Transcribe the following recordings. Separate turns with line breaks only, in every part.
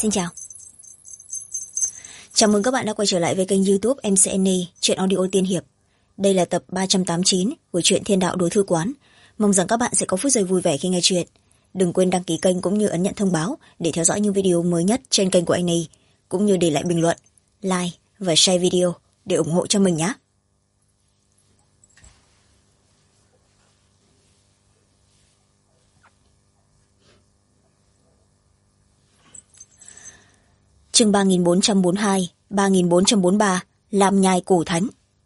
Xin chào. Chào mừng các bạn đã quay trở lại với kênh YouTube MCN Truyện Audio Tiên Hiệp. Đây là tập 389 của truyện Thiên Đạo Đối Thư Quán. Mong rằng các bạn sẽ có phút giây vui vẻ khi nghe chuyện. Đừng quên đăng ký kênh cũng như ấn nhận thông báo để theo dõi những video mới nhất trên kênh của anh ấy, cũng như để lại bình luận, like và share video để ủng hộ cho mình nhé. Chương 3442, 3443, Lam Nhai Cổ Thánh.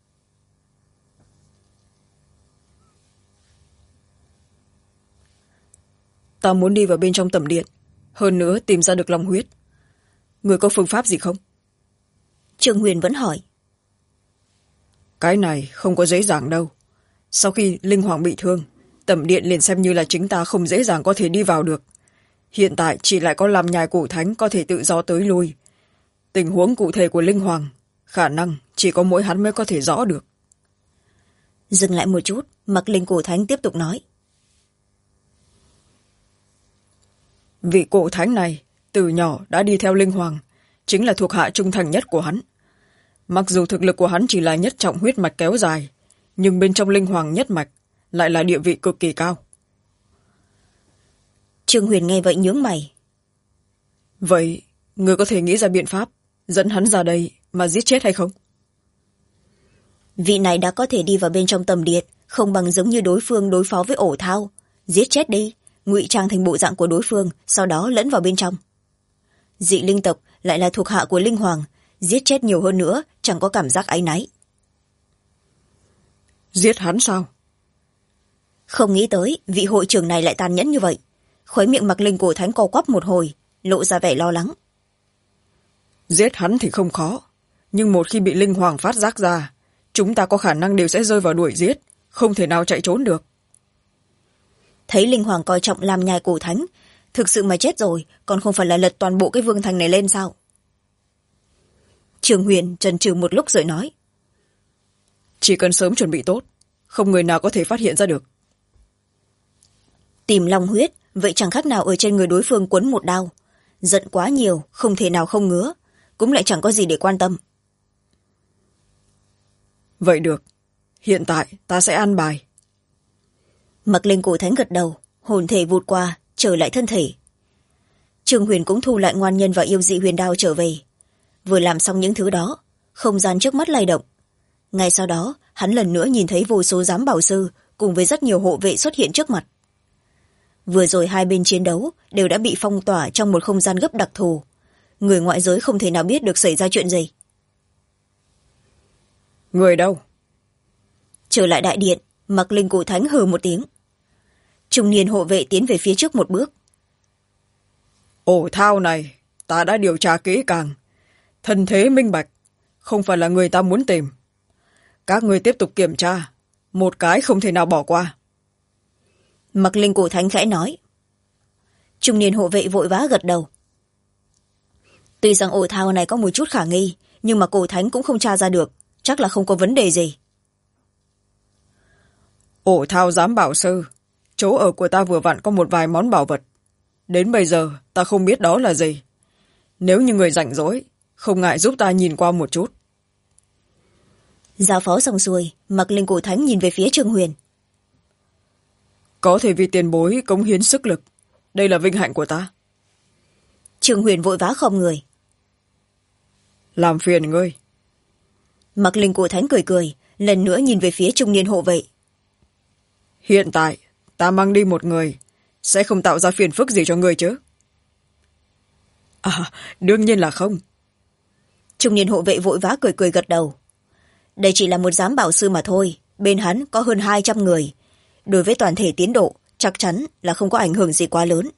Ta muốn đi vào bên trong tẩm điện, hơn nữa tìm ra được long huyết. Người có phương pháp gì không?
Trương Huyền vẫn hỏi.
Cái này không có dễ dàng đâu. Sau khi linh hoàng bị thương, tẩm điện liền xem như là chính ta không dễ dàng có thể đi vào được. Hiện tại chỉ lại có Lam Nhai Cổ Thánh có thể tự do tới lui. Tình huống cụ thể của linh hoàng, khả năng chỉ có mỗi hắn mới có thể rõ được.
Dừng lại một chút, Mặc Linh Cổ Thánh tiếp tục nói.
Vị cổ thánh này từ nhỏ đã đi theo linh hoàng, chính là thuộc hạ trung thành nhất của hắn. Mặc dù thực lực của hắn chỉ là nhất trọng huyết mạch kéo dài, nhưng bên trong linh hoàng nhất mạch lại là địa vị cực kỳ cao.
Trương Huyền nghe vậy nhướng mày.
Vậy người có thể nghĩ ra biện pháp dẫn hắn ra đây mà giết chết hay không?
Vị này đã có thể đi vào bên trong tầm điện, không bằng giống như đối phương đối phó với ổ thao. Giết chết đi, ngụy trang thành bộ dạng của đối phương, sau đó lẫn vào bên trong. Dị linh tộc lại là thuộc hạ của linh hoàng, giết chết nhiều hơn nữa chẳng có cảm giác áy náy.
Giết hắn sao?
Không nghĩ tới vị hội trưởng này lại tàn nhẫn như vậy. Khóe miệng Mặc Linh Cổ Thánh co quắp một hồi, lộ ra vẻ lo lắng.
Giết hắn thì không khó, nhưng một khi bị linh hoàng phát giác ra, chúng ta có khả năng đều sẽ rơi vào đuổi giết, không thể nào chạy trốn được.
Thấy linh hoàng coi trọng Lam Nhai Cổ Thánh, thực sự mà chết rồi còn không phải là lật toàn bộ cái vương thành này lên sao? Trường Huyền chần chừ một lúc rồi nói.
Chỉ cần sớm chuẩn bị tốt, không người nào có thể phát hiện ra được.
Tìm long huyết, vậy chẳng khác nào ở trên người đối phương quấn một đao. Giận quá nhiều, không thể nào không ngứa, cũng lại chẳng có gì để quan tâm.
Vậy được, hiện tại ta sẽ an bài.
Mặc Linh Cổ Thánh gật đầu, hồn thể vụt qua, trở lại thân thể. Trương Huyền cũng thu lại ngoan nhân và yêu dị huyền đao trở về. Vừa làm xong những thứ đó, không gian trước mắt lay động. Ngay sau đó, hắn lần nữa nhìn thấy vô số giám bảo sư cùng với rất nhiều hộ vệ xuất hiện trước mặt. Vừa rồi hai bên chiến đấu đều đã bị phong tỏa trong một không gian gấp đặc thù. Người ngoại giới không thể nào biết được xảy ra chuyện gì.
Người đâu?
Trở lại đại điện, Mặc Linh Cổ Thánh hừ một tiếng. Trung niên hộ vệ tiến về phía trước một bước.
Ổ thao này, ta đã điều tra kỹ càng. Thân thế minh bạch, không phải là người ta muốn tìm. Các người tiếp tục kiểm tra, một cái không thể nào bỏ qua.
Mặc Linh Cổ Thánh khẽ nói. Trung niên hộ vệ vội vã gật đầu. Tuy rằng ổ thao này có một chút khả nghi, nhưng mà Cổ Thánh cũng không tra ra được, chắc là không có vấn đề gì.
Ổ thao giám bảo sư, chỗ ở của ta vừa vặn có một vài món bảo vật. Đến bây giờ ta không biết đó là gì. Nếu như người rảnh rỗi, không ngại giúp ta nhìn qua một chút.
Giao phó xong xuôi, Mặc Linh Cổ Thánh nhìn về phía Trương Huyền.
Có thể vì tiền bối cống hiến sức lực, đây là vinh hạnh của ta.
Trương Huyền vội vã khom người.
Làm phiền ngươi.
Mặc Linh Cổ Thánh cười cười, lần nữa nhìn về phía trung niên hộ vệ.
Hiện tại ta mang đi một người, sẽ không tạo ra phiền phức gì cho ngươi chứ? À, đương nhiên là không.
Trung niên hộ vệ vội vã cười cười gật đầu. Đây chỉ là một giám bảo sư mà thôi, bên hắn có hơn 200 người. Đối với toàn thể tiến độ, chắc chắn là không có ảnh hưởng gì quá lớn.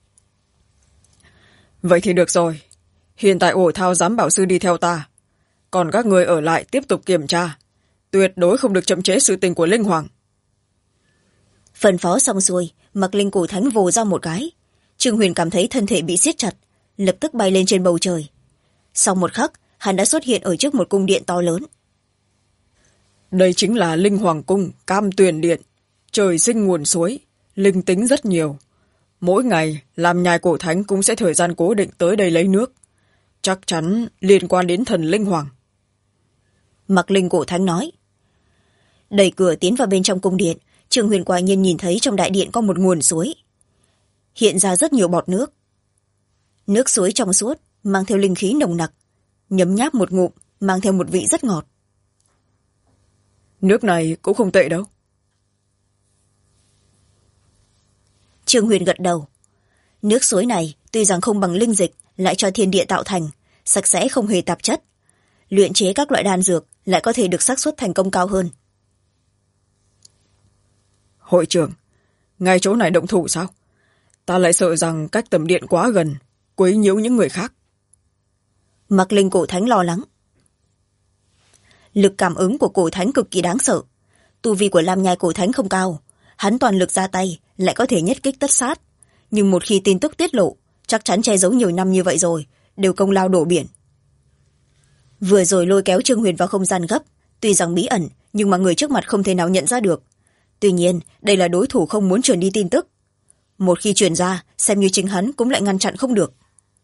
Vậy thì được rồi. Hiện tại ổ thao giám bảo sư đi theo ta. Còn các người ở lại tiếp tục kiểm tra. Tuyệt đối không được chậm trễ sự tình của linh hoàng.
Phân phó xong xuôi, Mặc Linh Cổ Thánh vồ ra một cái. Trương Huyền cảm thấy thân thể bị siết chặt, lập tức bay lên trên bầu trời. Sau một khắc, hắn đã xuất hiện ở trước một cung điện to lớn.
Đây chính là Linh Hoàng Cung Cam Tuyền Điện. Trời sinh nguồn suối, linh tính rất nhiều. mỗi ngày làm nhai cổ thánh cũng sẽ thời gian cố định tới đây lấy nước, chắc chắn liên quan đến thần linh hoàng.
Mặc linh cổ thánh nói. Đẩy cửa tiến vào bên trong cung điện, Trương Huyền quả nhiên nhìn thấy trong đại điện có một nguồn suối, hiện ra rất nhiều bọt nước. Nước suối trong suốt, mang theo linh khí nồng nặc, nhấm nháp một ngụm mang theo một vị rất ngọt.
Nước này cũng không tệ đâu.
Trương Huyền gật đầu. Nước suối này tuy rằng không bằng linh dịch lại cho thiên địa tạo thành, sạch sẽ không hề tạp chất, luyện chế các loại đan dược lại có thể được xác suất thành công cao hơn.
Hội trưởng, ngay chỗ này động thủ sao? Ta lại sợ rằng cách tầm điện quá gần, quấy nhiễu những người khác.
Mặc linh cổ thánh lo lắng. Lực cảm ứng của cổ thánh cực kỳ đáng sợ. Tu vi của Lam Nhai cổ thánh không cao, hắn toàn lực ra tay lại có thể nhất kích tất sát, nhưng một khi tin tức tiết lộ, chắc chắn che giấu nhiều năm như vậy rồi, đều công lao đổ biển. Vừa rồi lôi kéo Trương Huyền vào không gian gấp, tuy rằng bí ẩn nhưng mà người trước mặt không thể nào nhận ra được. Tuy nhiên đây là đối thủ không muốn truyền đi tin tức, một khi truyền ra xem như chính hắn cũng lại ngăn chặn không được.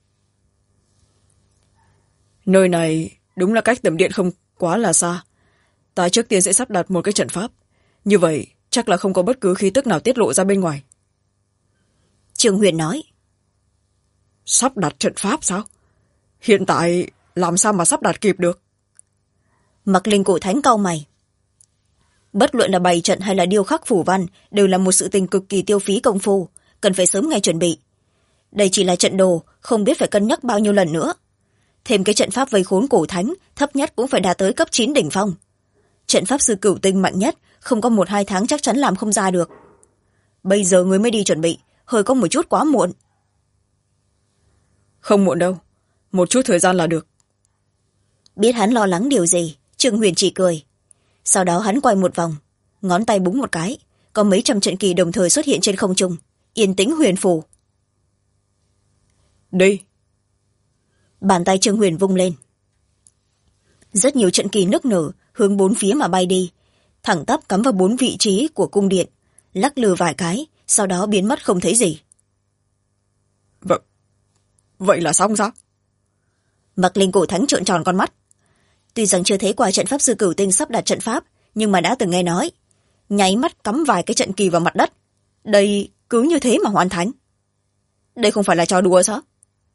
Nơi này đúng là cách tầm điện không quá là xa. Ta trước tiên sẽ sắp đặt một cái trận pháp, như vậy chắc là không có bất cứ khí tức nào tiết lộ ra bên ngoài.
Trương Huyền nói.
Sắp đặt trận pháp sao? Hiện tại làm sao mà sắp đặt kịp được?
Mặc linh cổ thánh cau mày. Bất luận là bày trận hay là điêu khắc phủ văn đều là một sự tình cực kỳ tiêu phí công phu, cần phải sớm ngày chuẩn bị. Đây chỉ là trận đồ, không biết phải cân nhắc bao nhiêu lần nữa. Thêm cái trận pháp vây khốn cổ thánh, thấp nhất cũng phải đạt tới cấp 9 đỉnh phong. Trận pháp sư cửu tinh mạnh nhất, không có 1-2 tháng chắc chắn làm không ra được. Bây giờ người mới đi chuẩn bị, hơi có một chút quá muộn.
Không muộn đâu, một chút thời gian là được.
Biết hắn lo lắng điều gì, Trương Huyền chỉ cười. Sau đó hắn quay một vòng, ngón tay búng một cái, có mấy trăm trận kỳ đồng thời xuất hiện trên không trung, yên tĩnh huyền phù.
Đi.
Bàn tay Trương Huyền vung lên. Rất nhiều trận kỳ nức nở hướng 4 phía mà bay đi, thẳng tắp cắm vào 4 vị trí của cung điện, lắc lư vài cái, sau đó biến mất không thấy gì.
Vậy là xong sao?
Mặc linh cổ thánh trợn tròn con mắt. Tuy rằng chưa thấy qua trận pháp sư cửu tinh sắp đặt trận pháp, nhưng mà đã từng nghe nói, nháy mắt cắm vài cái trận kỳ vào mặt đất, đây cứ như thế mà hoàn thành. Đây không phải là trò đùa sao?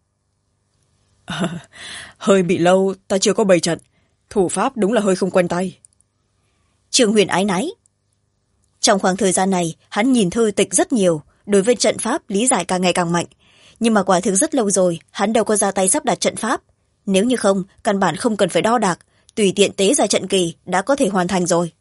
Hơi bị lâu ta chưa có bày trận, thủ pháp đúng là hơi không quen tay.
Trương Huyền áy náy. Trong khoảng thời gian này hắn nhìn thư tịch rất nhiều, đối với trận pháp lý giải càng ngày càng mạnh, nhưng mà quả thực rất lâu rồi hắn đâu có ra tay sắp đặt trận pháp. Nếu như không, căn bản không cần phải đo đạc, tùy tiện tế ra trận kỳ đã có thể hoàn thành rồi.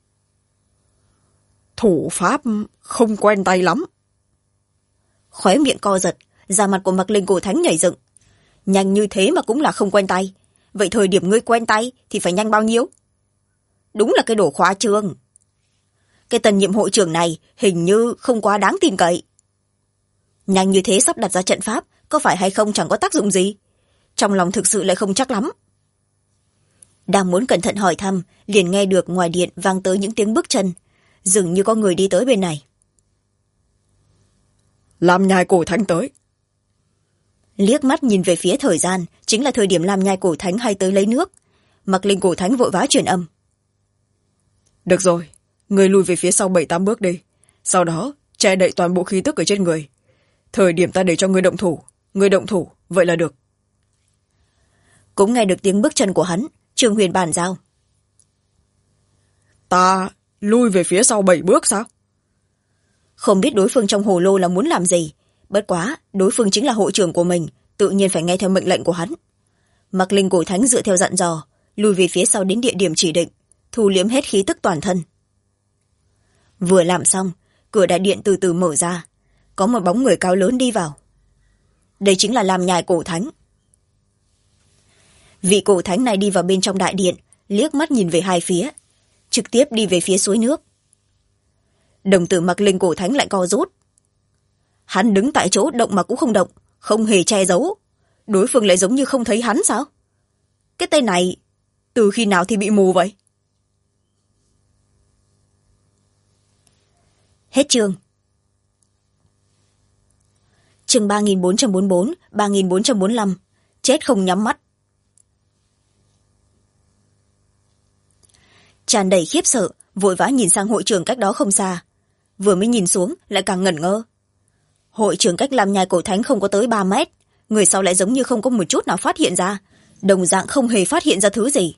Thủ pháp không quen tay lắm.
Khóe miệng co giật, da mặt của Mặc linh cổ thánh nhảy dựng. Nhanh như thế mà cũng là không quen tay, vậy thời điểm ngươi quen tay thì phải nhanh bao nhiêu? Đúng là cái đồ khoa trương. Cái tân nhiệm hội trưởng này hình như không quá đáng tin cậy. Nhanh như thế sắp đặt ra trận pháp, có phải hay không chẳng có tác dụng gì, trong lòng thực sự lại không chắc lắm. Đang muốn cẩn thận hỏi thăm, liền nghe được ngoài điện vang tới những tiếng bước chân, dường như có người đi tới bên này.
Lam Nhai cổ thánh tới.
Liếc mắt nhìn về phía thời gian, chính là thời điểm Lam Nhai cổ thánh hay tới lấy nước. Mặc linh cổ thánh vội vã truyền âm.
Được rồi, người lùi về phía sau 7-8 bước đi, sau đó che đậy toàn bộ khí tức ở trên người. Thời điểm ta để cho người động thủ, vậy là được.
Cũng nghe được tiếng bước chân của hắn, Trương Huyền bàn giao.
Ta lui về phía sau 7 bước sao?
Không biết đối phương trong hồ lô là muốn làm gì, bất quá đối phương chính là hội trưởng của mình, tự nhiên phải nghe theo mệnh lệnh của hắn. Mặc linh cổ thánh dựa theo dặn dò, lùi về phía sau đến địa điểm chỉ định, thu liếm hết khí tức toàn thân. Vừa làm xong, cửa đại điện từ từ mở ra, có một bóng người cao lớn đi vào. Đây chính là Lam Nhai cổ thánh. Vị cổ thánh này đi vào bên trong đại điện, liếc mắt nhìn về hai phía, trực tiếp đi về phía suối nước. Đồng tử Mặc linh cổ thánh lại co rút. Hắn đứng tại chỗ động mà cũng không động, không hề che giấu. Đối phương lại giống như không thấy hắn sao? Cái tên này từ khi nào thì bị mù vậy? Hết chương. chừng 3444, 3445, chết không nhắm mắt. Tràn đầy khiếp sợ, vội vã nhìn sang hội trưởng cách đó không xa. Vừa mới nhìn xuống lại càng ngẩn ngơ. Hội trưởng cách làm nhai cổ thánh không có tới 3 mét, người sau lại giống như không có một chút nào phát hiện ra, đồng dạng không hề phát hiện ra thứ gì.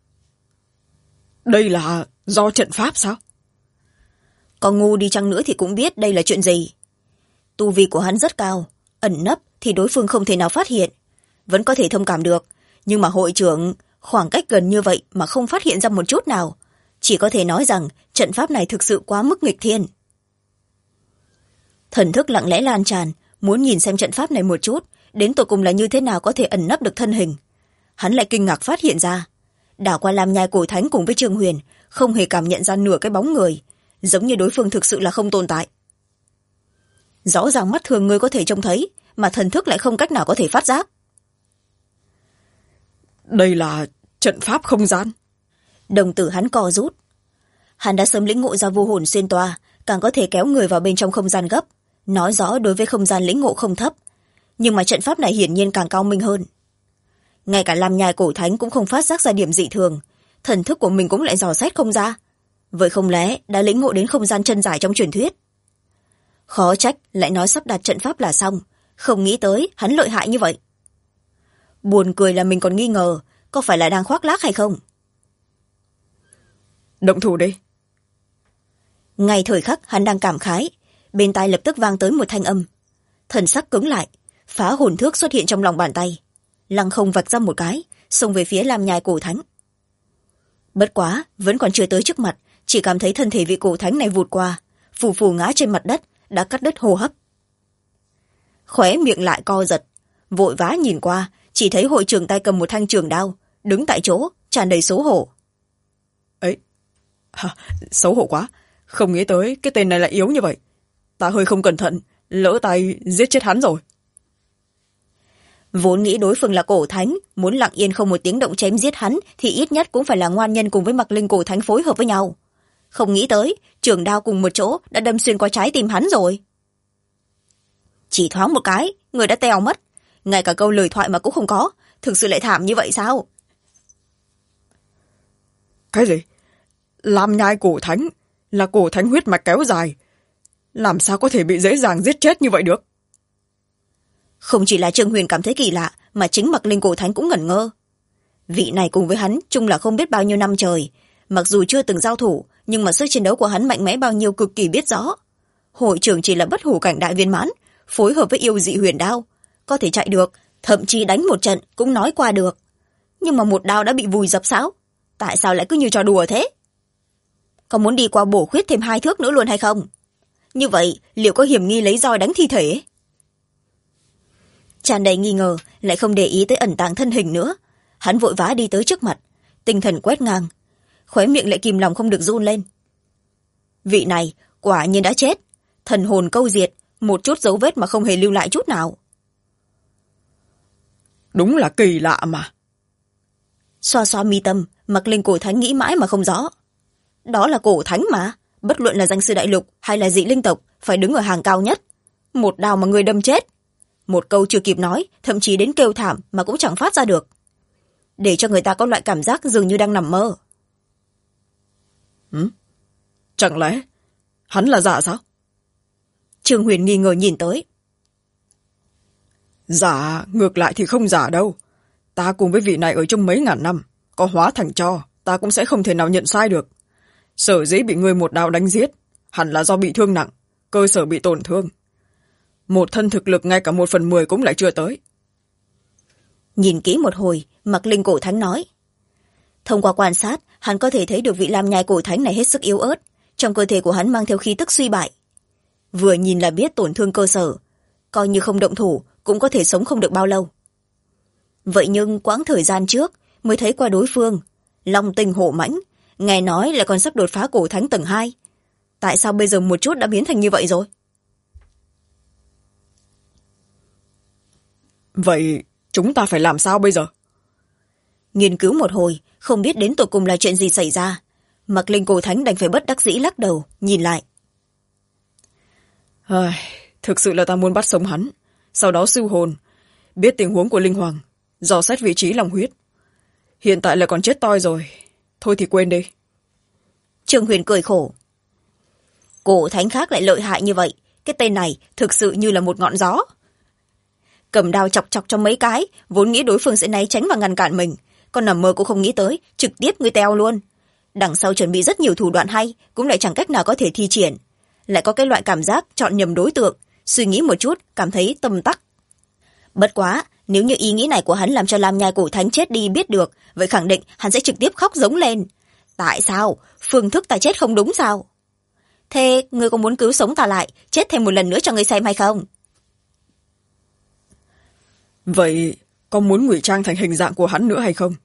Đây là do trận pháp sao?
Có ngu đi chăng nữa thì cũng biết đây là chuyện gì. Tu vi của hắn rất cao, ẩn nấp thì đối phương không thể nào phát hiện, vẫn có thể thông cảm được, nhưng mà hội trưởng khoảng cách gần như vậy mà không phát hiện ra một chút nào, chỉ có thể nói rằng trận pháp này thực sự quá mức nghịch thiên. Thần thức lặng lẽ lan tràn, muốn nhìn xem trận pháp này một chút, đến tột cùng là như thế nào có thể ẩn nấp được thân hình. Hắn lại kinh ngạc phát hiện ra, đảo qua làm nhai cổ thánh cùng với Trương Huyền không hề cảm nhận ra nửa cái bóng người, giống như đối phương thực sự là không tồn tại. Rõ ràng mắt thường người có thể trông thấy, mà thần thức lại không cách nào có thể phát giác.
Đây là trận pháp không gian.
Đồng tử hắn co rút. Hắn đã sớm lĩnh ngộ ra vô hồn xuyên toa, càng có thể kéo người vào bên trong không gian gấp, nói rõ đối với không gian lĩnh ngộ không thấp, nhưng mà trận pháp này hiển nhiên càng cao minh hơn. Ngay cả làm nhai cổ thánh cũng không phát giác ra điểm dị thường, thần thức của mình cũng lại dò xét không ra, vậy không lẽ đã lĩnh ngộ đến không gian chân giải trong truyền thuyết? Khó trách lại nói sắp đặt trận pháp là xong, không nghĩ tới hắn lợi hại như vậy. Buồn cười là mình còn nghi ngờ có phải là đang khoác lác hay không.
Động thủ đi.
Ngay thời khắc hắn đang cảm khái, bên tai lập tức vang tới một thanh âm. Thần sắc cứng lại, phá hồn thước xuất hiện trong lòng bàn tay, lăng không vạch ra một cái, xông về phía làm nhai cổ thánh. Bất quá vẫn còn chưa tới trước mặt, chỉ cảm thấy thân thể vị cổ thánh này vụt qua, phù phù ngã trên mặt đất, đã cắt đứt hô hấp. Khóe miệng lại co giật, vội vã nhìn qua, chỉ thấy hội trưởng tay cầm một thanh trường đao, đứng tại chỗ tràn đầy xấu hổ.
Ấy, xấu hổ quá, không nghĩ tới cái tên này lại yếu như vậy. Ta hơi không cẩn thận, lỡ tay giết chết hắn rồi.
Vốn nghĩ đối phương là cổ thánh, muốn lặng yên không một tiếng động chém giết hắn thì ít nhất cũng phải là ngoan nhân cùng với Mặc Linh cổ thánh phối hợp với nhau. Không nghĩ tới trường đao cùng một chỗ đã đâm xuyên qua trái tim hắn rồi. Chỉ thoáng một cái, người đã tèo mất, ngay cả câu lời thoại mà cũng không có, thực sự lại thảm như vậy sao?
Cái gì? Làm nhai cổ thánh là cổ thánh huyết mạch kéo dài, làm sao có thể bị dễ dàng giết chết như vậy được?
Không chỉ là Trương Huyền cảm thấy kỳ lạ, mà chính Mặc Linh cổ thánh cũng ngẩn ngơ. Vị này cùng với hắn chung là không biết bao nhiêu năm trời, mặc dù chưa từng giao thủ, nhưng mà sức chiến đấu của hắn mạnh mẽ bao nhiêu cực kỳ biết rõ. Hội trưởng chỉ là bất hủ cảnh đại viên mãn, phối hợp với yêu dị huyền đao, có thể chạy được, thậm chí đánh một trận cũng nói qua được. Nhưng mà một đao đã bị vùi dập sao? Tại sao lại cứ như trò đùa thế? Có muốn đi qua bổ khuyết thêm 2 thước nữa luôn hay không? Như vậy liệu có hiểm nghi lấy roi đánh thi thể? Tràn đầy nghi ngờ, lại không để ý tới ẩn tàng thân hình nữa. Hắn vội vã đi tới trước mặt, tinh thần quét ngang, khóe miệng lại kìm lòng không được run lên. Vị này quả nhiên đã chết, thần hồn câu diệt, một chút dấu vết mà không hề lưu lại chút nào.
Đúng là kỳ lạ mà.
Xoa xoa mi tâm, Mặc Linh cổ thánh nghĩ mãi mà không rõ. Đó là cổ thánh mà, bất luận là danh sư đại lục hay là dị linh tộc, phải đứng ở hàng cao nhất. Một đao mà người đâm chết. Một câu chưa kịp nói, thậm chí đến kêu thảm mà cũng chẳng phát ra được, để cho người ta có loại cảm giác dường như đang nằm mơ.
Chẳng lẽ hắn là giả sao?
Trương Huyền nghi ngờ nhìn tới.
Giả ngược lại thì không giả đâu. Ta cùng với vị này ở chung mấy ngàn năm, có hóa thành tro ta cũng sẽ không thể nào nhận sai được. Sở dĩ bị người một đao đánh giết, hẳn là do bị thương nặng, cơ sở bị tổn thương. Một thân thực lực ngay cả 1/10 cũng lại chưa tới.
Nhìn kỹ một hồi, Mặc Linh cổ thánh nói. Thông qua quan sát, hắn có thể thấy được vị làm nhai cổ thánh này hết sức yếu ớt, trong cơ thể của hắn mang theo khí tức suy bại. Vừa nhìn là biết tổn thương cơ sở, coi như không động thủ cũng có thể sống không được bao lâu. Vậy nhưng quãng thời gian trước mới thấy qua đối phương, long tinh hổ mãnh, nghe nói là còn sắp đột phá cổ thánh tầng 2. Tại sao bây giờ một chút đã biến thành như vậy rồi?
Vậy chúng ta phải làm sao bây giờ?
Nghiên cứu một hồi, không biết đến tột cùng là chuyện gì xảy ra. Mặc Linh cổ thánh đành phải bất đắc dĩ lắc đầu, nhìn lại.
Thực sự là ta muốn bắt sống hắn, sau đó siêu hồn, biết tình huống của linh hoàng, dò xét vị trí long huyết. Hiện tại lại còn chết toi rồi, thôi thì quên đi.
Trương Huyền cười khổ. Cổ thánh khác lại lợi hại như vậy, cái tên này thực sự như là một ngọn gió. Cầm đao chọc chọc trong mấy cái, vốn nghĩ đối phương sẽ né tránh và ngăn cản mình, còn nằm mơ cũng không nghĩ tới trực tiếp người teo luôn. Đằng sau chuẩn bị rất nhiều thủ đoạn hay, cũng lại chẳng cách nào có thể thi triển. Lại có cái loại cảm giác chọn nhầm đối tượng, suy nghĩ một chút cảm thấy tâm tắc. Bất quá, nếu như ý nghĩ này của hắn làm cho Lam Nhai Cổ Thánh chết đi biết được, vậy khẳng định hắn sẽ trực tiếp khóc giống lên. Tại sao? Phương thức ta chết không đúng sao? Thế ngươi có muốn cứu sống ta lại, chết thêm một lần nữa cho ngươi xem hay không?
Vậy có muốn ngụy trang thành hình dạng của hắn nữa hay không?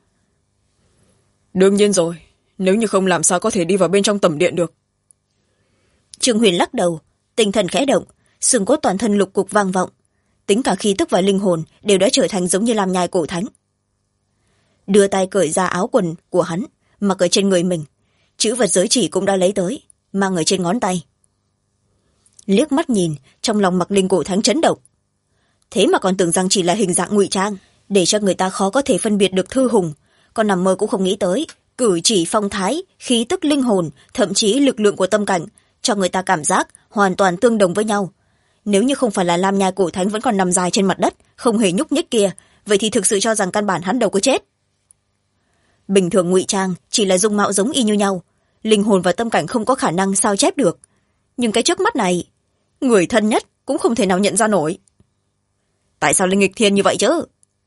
Đương nhiên rồi, nếu như không làm sao có thể đi vào bên trong tẩm điện được.
Trương Huyền lắc đầu, tinh thần khẽ động, xương cốt toàn thân lục cục vang vọng, tính cả khí tức và linh hồn đều đã trở thành giống như Lam Nhai Cổ Thánh. Đưa tay cởi ra áo quần của hắn, mặc ở trên người mình, chữ vật giới chỉ cũng đã lấy tới, mang ở trên ngón tay. Liếc mắt nhìn, trong lòng Mặc Linh Cổ Thánh chấn động. Thế mà còn tưởng rằng chỉ là hình dạng ngụy trang, để cho người ta khó có thể phân biệt được thư hùng, còn nằm mơ cũng không nghĩ tới cử chỉ phong thái, khí tức linh hồn, thậm chí lực lượng của tâm cảnh, cho người ta cảm giác hoàn toàn tương đồng với nhau. Nếu như không phải là Lam Nhai Cổ Thánh vẫn còn nằm dài trên mặt đất, không hề nhúc nhích kia, vậy thì thực sự cho rằng căn bản hắn đâu có chết. Bình thường ngụy trang chỉ là dung mạo giống y như nhau, linh hồn và tâm cảnh không có khả năng sao chép được. Nhưng cái trước mắt này, người thân nhất cũng không thể nào nhận ra nổi. Tại sao linh nghịch thiên như vậy chứ?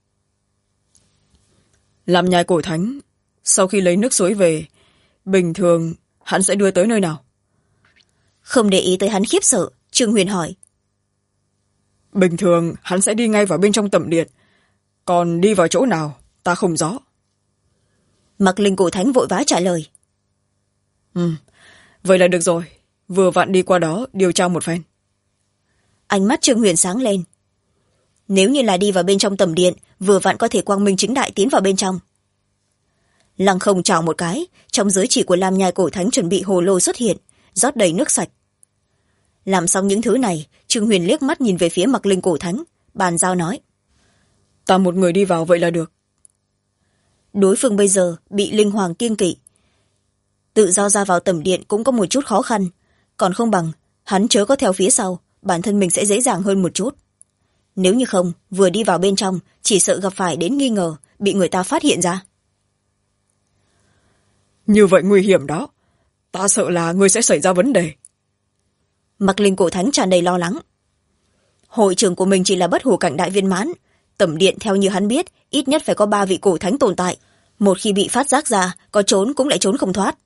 Lam Nhai Cổ Thánh, sau khi lấy nước suối về, bình thường hắn sẽ đưa tới nơi nào?
Không để ý tới hắn khiếp sợ, Trương Huyền hỏi.
Bình thường hắn sẽ đi ngay vào bên trong tẩm điện, còn đi vào chỗ nào ta không rõ.
Mặc Linh Cổ Thánh vội vã trả lời.
Vậy là được rồi, vừa vặn đi qua đó điều tra một phen.
Ánh mắt Trương Huyền sáng lên. Nếu như là đi vào bên trong tẩm điện, vừa vặn có thể quang minh chính đại tiến vào bên trong. Lăng không chào một cái, trong giới chỉ của Lam Nhai Cổ Thánh chuẩn bị hồ lô xuất hiện, rót đầy nước sạch. Làm xong những thứ này, Trương Huyền liếc mắt nhìn về phía Mặc Linh Cổ Thánh, bàn giao nói.
Ta một người đi vào vậy là được.
Đối phương bây giờ bị linh hoàng kiêng kỵ, tự do ra vào tẩm điện cũng có một chút khó khăn, còn không bằng hắn chớ có theo phía sau, bản thân mình sẽ dễ dàng hơn một chút. Nếu như không, vừa đi vào bên trong chỉ sợ gặp phải đến nghi ngờ, bị người ta phát hiện ra.
Như vậy nguy hiểm đó, ta sợ là ngươi sẽ xảy ra vấn đề.
Mặc Linh Cổ Thánh tràn đầy lo lắng. Hội trưởng của mình chỉ là bất hủ cảnh đại viên mãn, tẩm điện theo như hắn biết ít nhất phải có 3 vị cổ thánh tồn tại, một khi bị phát giác ra có trốn cũng lại trốn không thoát.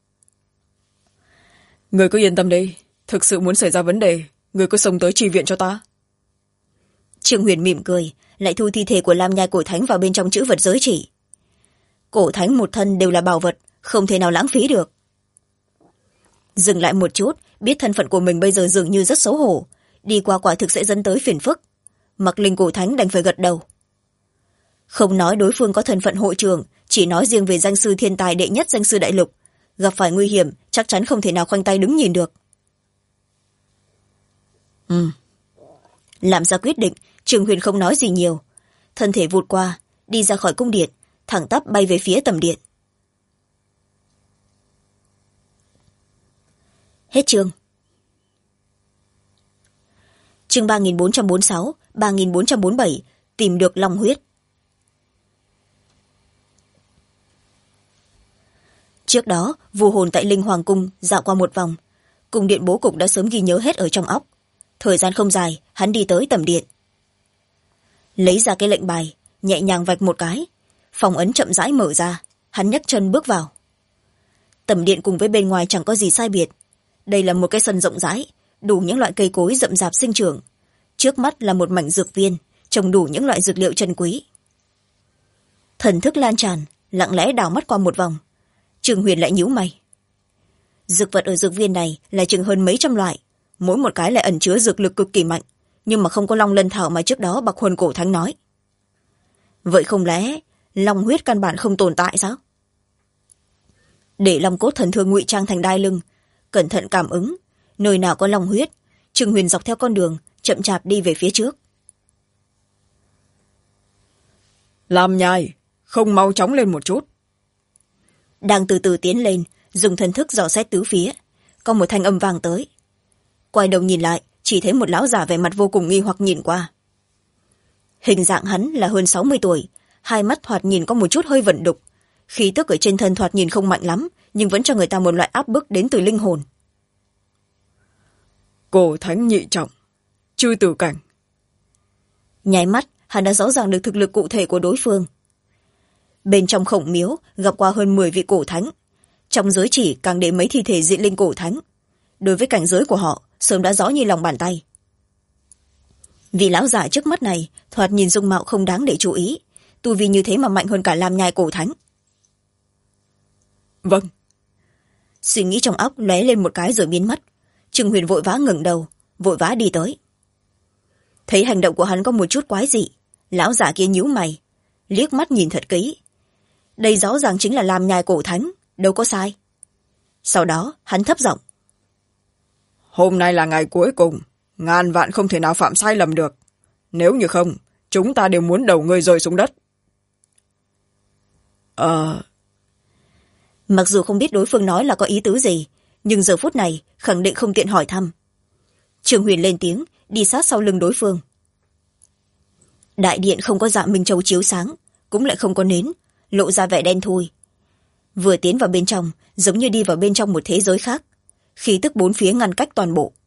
Ngươi cứ yên tâm đi, thực sự muốn xảy ra vấn đề, ngươi cứ xông tới chi viện cho ta.
Trương Huyền mỉm cười, lại thu thi thể của Lam Nhai Cổ Thánh vào bên trong chữ vật giới chỉ. Cổ thánh một thân đều là bảo vật, không thể nào lãng phí được. Dừng lại một chút, biết thân phận của mình bây giờ dường như rất xấu hổ, đi qua quả thực sẽ dẫn tới phiền phức. Mặc Linh Cổ Thánh đành phải gật đầu. Không nói đối phương có thân phận hội trưởng, chỉ nói riêng về danh sư thiên tài đệ nhất danh sư đại lục, gặp phải nguy hiểm chắc chắn không thể nào khoanh tay đứng nhìn được. Làm ra quyết định, Trương Huyền không nói gì nhiều, thân thể vụt qua, đi ra khỏi cung điện, thẳng tắp bay về phía tầm điện. Hết chương. Chương 3446, 3447, tìm được long huyết. Trước đó, vua hồn tại Linh Hoàng Cung dạo qua một vòng, cung điện bố cục đã sớm ghi nhớ hết ở trong óc. Thời gian không dài, hắn đi tới tầm điện. Lấy ra cái lệnh bài, nhẹ nhàng vạch một cái, phòng ấn chậm rãi mở ra, hắn nhấc chân bước vào. Tầm điện cùng với bên ngoài chẳng có gì sai biệt. Đây là một cái sân rộng rãi, đủ những loại cây cối rậm rạp sinh trưởng. Trước mắt là một mảnh dược viên, trồng đủ những loại dược liệu chân quý. Thần thức lan tràn, lặng lẽ đảo mắt qua một vòng. Trương Huyền lại nhíu mày. Dược vật ở dược viên này là chừng hơn mấy trăm loại, mỗi một cái lại ẩn chứa dược lực cực kỳ mạnh, nhưng mà không có long lân thảo mà trước đó Bạc Huân Cổ Thánh nói. Vậy không lẽ long huyết căn bản không tồn tại sao? Để long cốt thần thương ngụy trang thành đai lưng, cẩn thận cảm ứng nơi nào có long huyết, Trương Huyền dọc theo con đường chậm chạp đi về phía trước.
làm nhai, không mau chóng lên một chút.
Đang từ từ tiến lên, dùng thần thức dò xét tứ phía, có một thanh âm vang tới. Quay đầu nhìn lại, chỉ thấy một lão già vẻ mặt vô cùng nghi hoặc nhìn qua. Hình dạng hắn là hơn 60 tuổi, hai mắt thoạt nhìn có một chút hơi vẩn đục, khí tức ở trên thân thoạt nhìn không mạnh lắm, nhưng vẫn cho người ta một loại áp bức đến từ linh hồn.
Cổ thánh nhị trọng, chư tử cảnh.
Nháy mắt, hắn đã rõ ràng được thực lực cụ thể của đối phương. Bên trong khổng miếu gặp qua hơn 10 vị cổ thánh, trong giới chỉ càng để mấy thi thể dị linh cổ thánh. Đối với cảnh giới của họ sớm đã rõ như lòng bàn tay. Vị lão giả trước mắt này thoạt nhìn dung mạo không đáng để chú ý, tu vi như thế mà mạnh hơn cả Lam Nhai cổ thánh.
Vâng.
Suy nghĩ trong óc lóe lên một cái rồi biến mất. Trương Huyền vội vã ngẩng đầu, vội vã đi tới. Thấy hành động của hắn có một chút quái dị, lão giả kia nhíu mày, liếc mắt nhìn thật kỹ. Đây rõ ràng chính là Lam Nhai cổ thánh, đâu có sai. Sau đó hắn thấp giọng:
Hôm nay là ngày cuối cùng, ngàn vạn không thể nào phạm sai lầm được. Nếu như không, chúng ta đều muốn đầu người rơi xuống đất.
Mặc dù không biết đối phương nói là có ý tứ gì, nhưng giờ phút này khẳng định không tiện hỏi thăm. Trương Huyền lên tiếng, đi sát sau lưng đối phương. Đại điện không có dạ minh châu chiếu sáng, cũng lại không có nến, lộ ra vẻ đen thui. Vừa tiến vào bên trong, giống như đi vào bên trong một thế giới khác, khí tức bốn phía ngăn cách toàn bộ.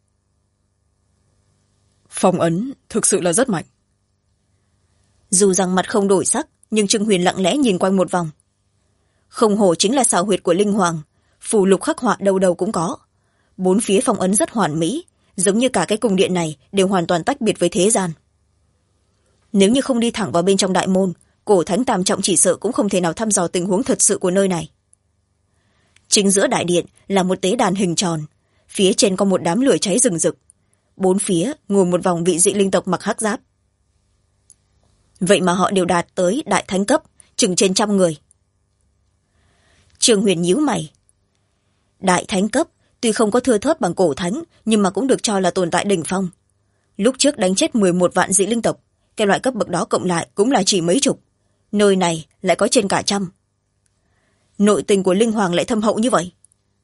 Phong ấn thực sự là rất mạnh.
Dù rằng mặt không đổi sắc, nhưng Trương Huyền lặng lẽ nhìn quanh một vòng. Không hổ chính là xào huyệt của linh hoàng, phù lục khắc họa đâu đâu cũng có. Bốn phía phong ấn rất hoàn mỹ, giống như cả cái cung điện này đều hoàn toàn tách biệt với thế gian. Nếu như không đi thẳng vào bên trong đại môn, cổ thánh tam trọng chỉ sợ cũng không thể nào thăm dò tình huống thật sự của nơi này. Chính giữa đại điện là một tế đàn hình tròn, phía trên có một đám lửa cháy rừng rực, bốn phía ngồi một vòng vị dị linh tộc mặc hắc giáp. Vậy mà họ đều đạt tới đại thánh cấp, chừng trên 100 người. Trương Huyền nhíu mày. Đại thánh cấp tuy không có thưa thớt bằng cổ thánh, nhưng mà cũng được cho là tồn tại đỉnh phong. Lúc trước đánh chết 11 vạn dị linh tộc, cái loại cấp bậc đó cộng lại cũng là chỉ mấy chục, nơi này lại có trên cả 100. Nội tình của linh hoàng lại thâm hậu như vậy.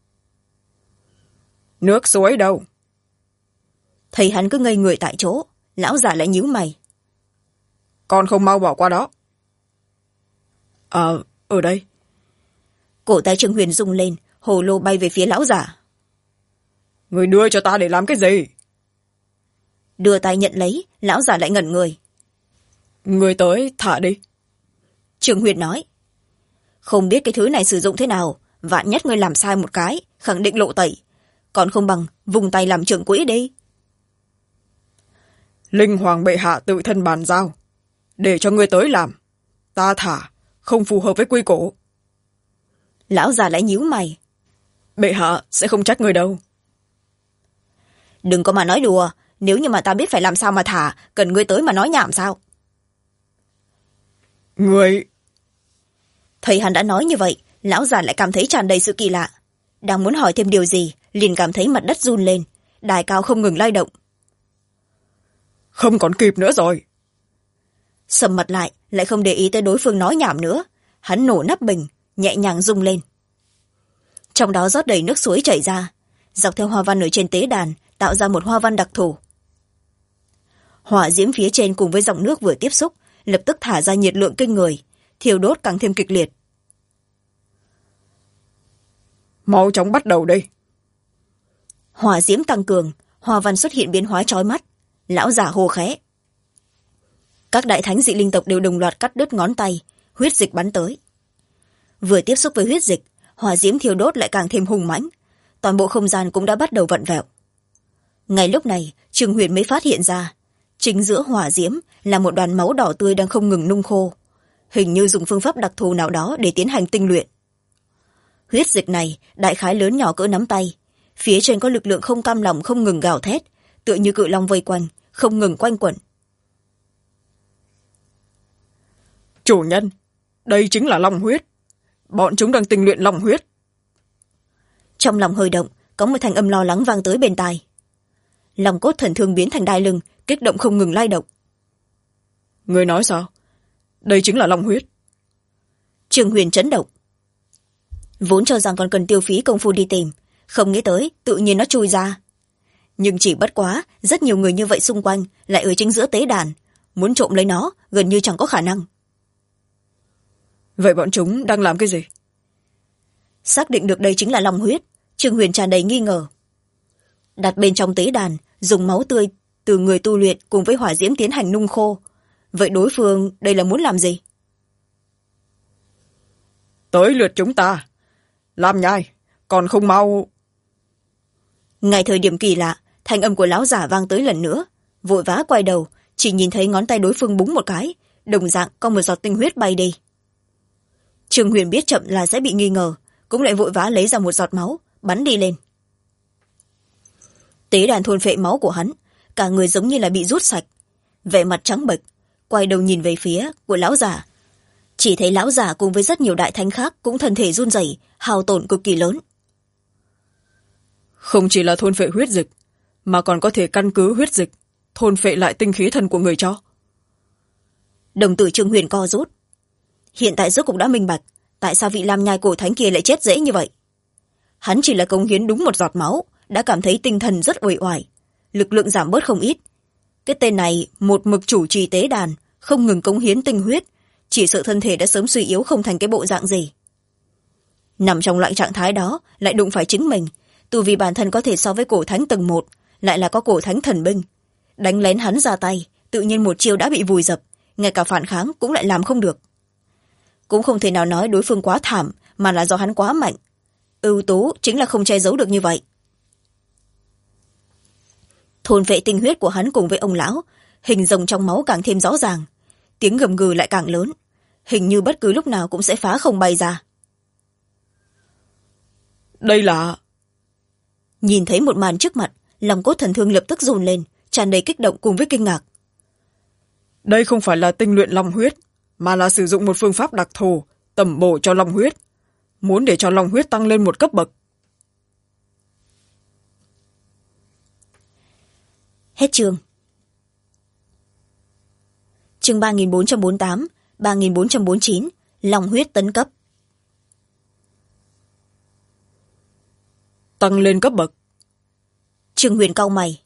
Nước suối đâu?
Thấy hắn cứ ngây người tại chỗ, lão già lại nhíu mày.
Con không mau bỏ qua đó. Ở đây.
Cổ tay Trương Huyền rung lên, hồ lô bay về phía lão già.
Người đưa cho ta để làm cái gì?
Đưa tay nhận lấy, lão già lại ngẩn người.
Người tới thả đi.
Trương Huyền nói. Không biết cái thứ này sử dụng thế nào, vạn nhất ngươi làm sai một cái, khẳng định lộ tẩy. Còn không bằng vùng tay làm trưởng quỹ đi.
Linh hoàng bệ hạ tự thân bàn giao, để cho ngươi tới làm. Ta thả, không phù hợp với quy củ.
Lão già lại nhíu mày.
Bệ hạ sẽ không trách ngươi đâu.
Đừng có mà nói đùa, nếu như mà ta biết phải làm sao mà thả, cần ngươi tới mà nói nhảm sao?
Ngươi...
Thấy hắn đã nói như vậy, lão già lại cảm thấy tràn đầy sự kỳ lạ. Đang muốn hỏi thêm điều gì, liền cảm thấy mặt đất run lên, đài cao không ngừng lay động.
Không còn kịp nữa rồi.
Sầm mặt lại không để ý tới đối phương nói nhảm nữa. Hắn nổ nắp bình, nhẹ nhàng rung lên. Trong đó rót đầy nước suối chảy ra, dọc theo hoa văn ở trên tế đàn, tạo ra một hoa văn đặc thù. Hỏa diễm phía trên cùng với dòng nước vừa tiếp xúc, lập tức thả ra nhiệt lượng kinh người, thiêu đốt càng thêm kịch liệt.
Mau chóng bắt đầu đi.
Hỏa diễm tăng cường, hoa văn xuất hiện biến hóa chói mắt. Lão già hô khẽ. Các đại thánh dị linh tộc đều đồng loạt cắt đứt ngón tay, huyết dịch bắn tới. Vừa tiếp xúc với huyết dịch, hỏa diễm thiêu đốt lại càng thêm hùng mãnh, toàn bộ không gian cũng đã bắt đầu vặn vẹo. Ngay lúc này, Trương Huyền mới phát hiện ra, chính giữa hỏa diễm là một đoàn máu đỏ tươi đang không ngừng nung khô, hình như dùng phương pháp đặc thù nào đó để tiến hành tinh luyện. Huyết dịch này đại khái lớn nhỏ cỡ nắm tay, phía trên có lực lượng không cam lòng không ngừng gào thét, tựa như cự long vây quanh, không ngừng quanh quẩn.
Chủ nhân, đây chính là long huyết. Bọn chúng đang tinh luyện long huyết.
Trong lòng hơi động, có một thanh âm lo lắng vang tới bên tai. Lòng cốt thần thương biến thành đai lưng, kích động không ngừng lay động.
Người nói sao? đây chính là long huyết.
Trương Huyền chấn động, vốn cho rằng còn cần tiêu phí công phu đi tìm, không nghĩ tới tự nhiên nó chui ra. Nhưng chỉ bất quá rất nhiều người như vậy xung quanh lại ở chính giữa tế đàn, muốn trộm lấy nó gần như chẳng có khả năng.
Vậy bọn chúng đang làm cái gì?
Xác định được đây chính là long huyết, Trương Huyền tràn đầy nghi ngờ. Đặt bên trong tế đàn, dùng máu tươi từ người tu luyện cùng với hỏa diễm tiến hành nung khô. Vậy đối phương đây là muốn làm gì?
Tới lượt chúng ta. Làm nhai, còn không mau.
Ngay thời điểm kỳ lạ, thanh âm của lão giả vang tới lần nữa. Vội vã quay đầu, chỉ nhìn thấy ngón tay đối phương búng một cái, đồng dạng có một giọt tinh huyết bay đi. Trương Huyền biết chậm là sẽ bị nghi ngờ, cũng lại vội vã lấy ra một giọt máu, bắn đi lên. Tế đàn thôn phệ máu của hắn, cả người giống như là bị rút sạch, vẻ mặt trắng bệch, quay đầu nhìn về phía của lão giả. Chỉ thấy lão giả cùng với rất nhiều đại thánh khác cũng thân thể run rẩy, hao tổn cực kỳ lớn.
Không chỉ là thôn phệ huyết dịch, mà còn có thể căn cứ huyết dịch thôn phệ lại tinh khí thần của người cho.
Đồng tử Trương Huyền co rút. Hiện tại rốt cục đã minh bạch tại sao vị lam nhai cổ thánh kia lại chết dễ như vậy. Hắn chỉ là cống hiến đúng một giọt máu đã cảm thấy tinh thần rất uể oải, lực lượng giảm bớt không ít. Cái tên này một mực chủ trì tế đàn, không ngừng cống hiến tinh huyết, chỉ sợ thân thể đã sớm suy yếu không thành cái bộ dạng gì. Nằm trong loại trạng thái đó lại đụng phải chính mình, tu vì bản thân có thể so với cổ thánh tầng 1, lại là có cổ thánh thần binh, đánh lén hắn ra tay, tự nhiên một chiêu đã bị vùi dập, ngay cả phản kháng cũng lại làm không được. Cũng không thể nào nói đối phương quá thảm, mà là do hắn quá mạnh. Ưu tú chính là không che giấu được như vậy. Thôn vệ tinh huyết của hắn cùng với ông lão, hình rồng trong máu càng thêm rõ ràng, tiếng gầm gừ lại càng lớn, hình như bất cứ lúc nào cũng sẽ phá không bay ra.
Đây là...
Nhìn thấy một màn trước mặt, lòng cốt thần thương lập tức run lên, tràn đầy kích động cùng với kinh ngạc.
Đây không phải là tinh luyện long huyết, mà là sử dụng một phương pháp đặc thù tẩm bổ cho long huyết, muốn để cho long huyết tăng lên một cấp bậc.
Hết chương. Chương 3448, 3449, long huyết tấn cấp.
Tăng lên cấp bậc.
Trương Huyền cau mày.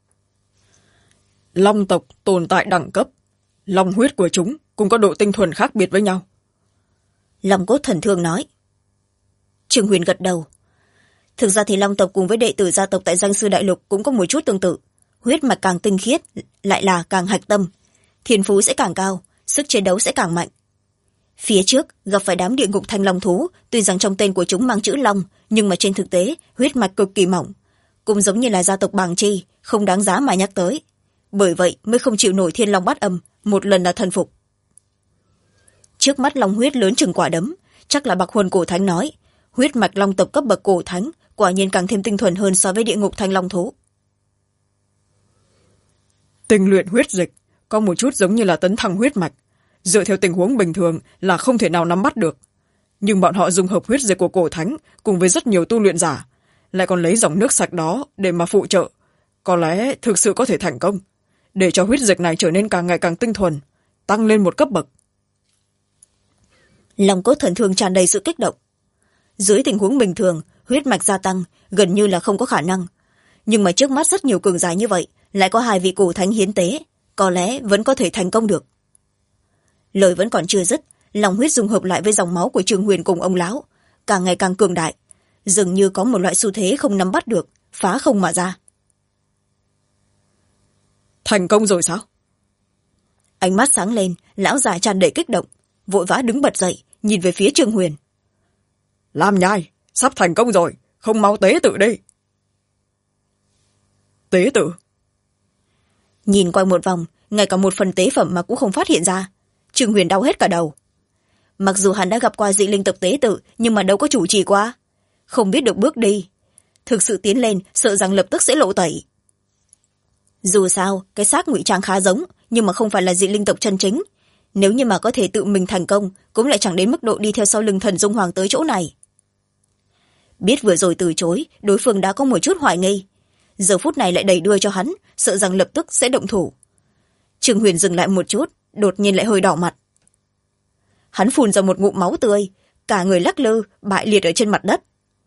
Long tộc tồn tại đẳng cấp, long huyết của chúng cũng có độ tinh thuần khác biệt với nhau.
Long cốt thần thương nói. Trương Huyền gật đầu. Thực ra thì long tộc cùng với đệ tử gia tộc tại Danh Sư Đại Lục cũng có một chút tương tự. Huyết mạch càng tinh khiết, lại là càng hạch tâm. Thiên phú sẽ càng cao, sức chiến đấu sẽ càng mạnh. Phía trước, gặp phải đám địa ngục thanh long thú, tuy rằng trong tên của chúng mang chữ long, nhưng mà trên thực tế, huyết mạch cực kỳ mỏng. Cũng giống như là gia tộc Bàng Chi, không đáng giá mà nhắc tới. Bởi vậy mới không chịu nổi Thiên Long Bát Âm, một lần là thần phục. Trước mắt long huyết lớn chừng quả đấm, chắc là Bạc Huân cổ thánh nói, huyết mạch long tộc cấp bậc cổ thánh quả nhiên càng thêm tinh thuần hơn so với địa ngục thanh long thú.
Tinh luyện huyết dịch có một chút giống như là tấn thăng huyết mạch, dựa theo tình huống bình thường là không thể nào nắm bắt được. Nhưng bọn họ dùng hợp huyết dịch của cổ thánh cùng với rất nhiều tu luyện giả, lại còn lấy dòng nước sạch đó để mà phụ trợ, có lẽ thực sự có thể thành công, để cho huyết dịch này trở nên càng ngày càng tinh thuần, tăng lên một cấp bậc.
Lòng cốt thần thương tràn đầy sự kích động. Dưới tình huống bình thường, huyết mạch gia tăng gần như là không có khả năng, nhưng mà trước mắt rất nhiều cường giả như vậy, lại có 2 vị cổ thánh hiến tế, có lẽ vẫn có thể thành công được. Lời vẫn còn chưa dứt, lòng huyết dung hợp lại với dòng máu của Trương Huyền cùng ông lão, càng ngày càng cường đại, dường như có một loại xu thế không nắm bắt được, phá không mà ra.
Thành công rồi sao?
Ánh mắt sáng lên, lão già tràn đầy kích động, vội vã đứng bật dậy, nhìn về phía Trương Huyền.
Làm nhai, sắp thành công rồi, không mau tế tự đi. Tế tự?
Nhìn quanh một vòng, ngay cả một phần tế phẩm mà cũng không phát hiện ra. Trương Huyền đau hết cả đầu. Mặc dù hắn đã gặp qua dị linh tộc tế tự, nhưng mà đâu có chủ trì qua, không biết được bước đi. Thực sự tiến lên, sợ rằng lập tức sẽ lộ tẩy. Dù sao, cái xác ngụy trang khá giống, nhưng mà không phải là dị linh tộc chân chính. Nếu như mà có thể tự mình thành công, cũng lại chẳng đến mức độ đi theo sau lưng Thần Dung Hoàng tới chỗ này. Biết vừa rồi từ chối, đối phương đã có một chút hoài nghi. Giờ phút này lại đẩy đưa cho hắn, sợ rằng lập tức sẽ động thủ. Trương Huyền dừng lại một chút, đột nhiên lại hơi đỏ mặt. hắn phun ra một ngụm máu tươi, cả người lắc lư bại liệt ở trên mặt đất.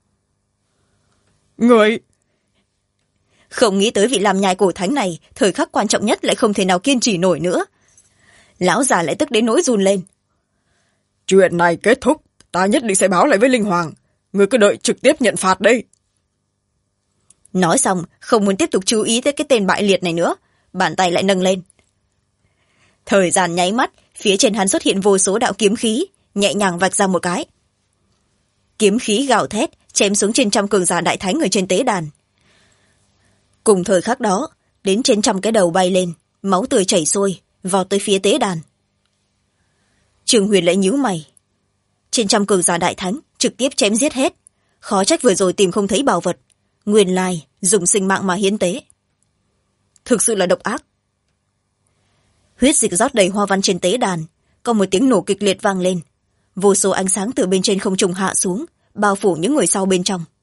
Người!
Không nghĩ tới vị làm nhai cổ thánh này thời khắc quan trọng nhất lại không thể nào kiên trì nổi nữa. Lão già lại tức đến nỗi run lên.
Chuyện này kết thúc, ta nhất định sẽ báo lại với linh hoàng. Người cứ đợi trực tiếp nhận phạt đây.
Nói xong không muốn tiếp tục chú ý tới cái tên bại liệt này nữa, bàn tay lại nâng lên. Thời gian nháy mắt, phía trên hắn xuất hiện vô số đạo kiếm khí, nhẹ nhàng vạch ra một cái. Kiếm khí gào thét chém xuống trên trăm cường giả đại thánh ở trên tế đàn. Cùng thời khắc đó, đến trên trăm cái đầu bay lên, máu tươi chảy xuôi vào tới phía tế đàn. Trương Huyền lại nhíu mày. Trên trăm cường giả đại thánh trực tiếp chém giết hết, khó trách vừa rồi tìm không thấy bảo vật, nguyên lai dùng sinh mạng mà hiến tế. Thực sự là độc ác. Huyết dịch rót đầy hoa văn trên tế đàn, có một tiếng nổ kịch liệt vang lên, vô số ánh sáng từ bên trên không trung hạ xuống, bao phủ những người sau bên trong.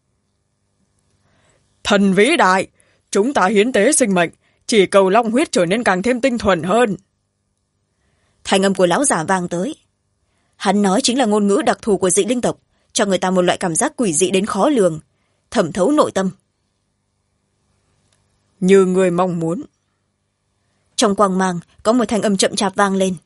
Thần vĩ đại, chúng ta hiến tế sinh mệnh, chỉ cầu long huyết trở nên càng thêm tinh thuần hơn.
Thanh âm của lão giả vang tới. Hắn nói chính là ngôn ngữ đặc thù của dị linh tộc, cho người ta một loại cảm giác quỷ dị đến khó lường, thẩm thấu nội tâm.
Như người mong muốn.
Trong quang mang có một thanh âm chậm chạp vang lên.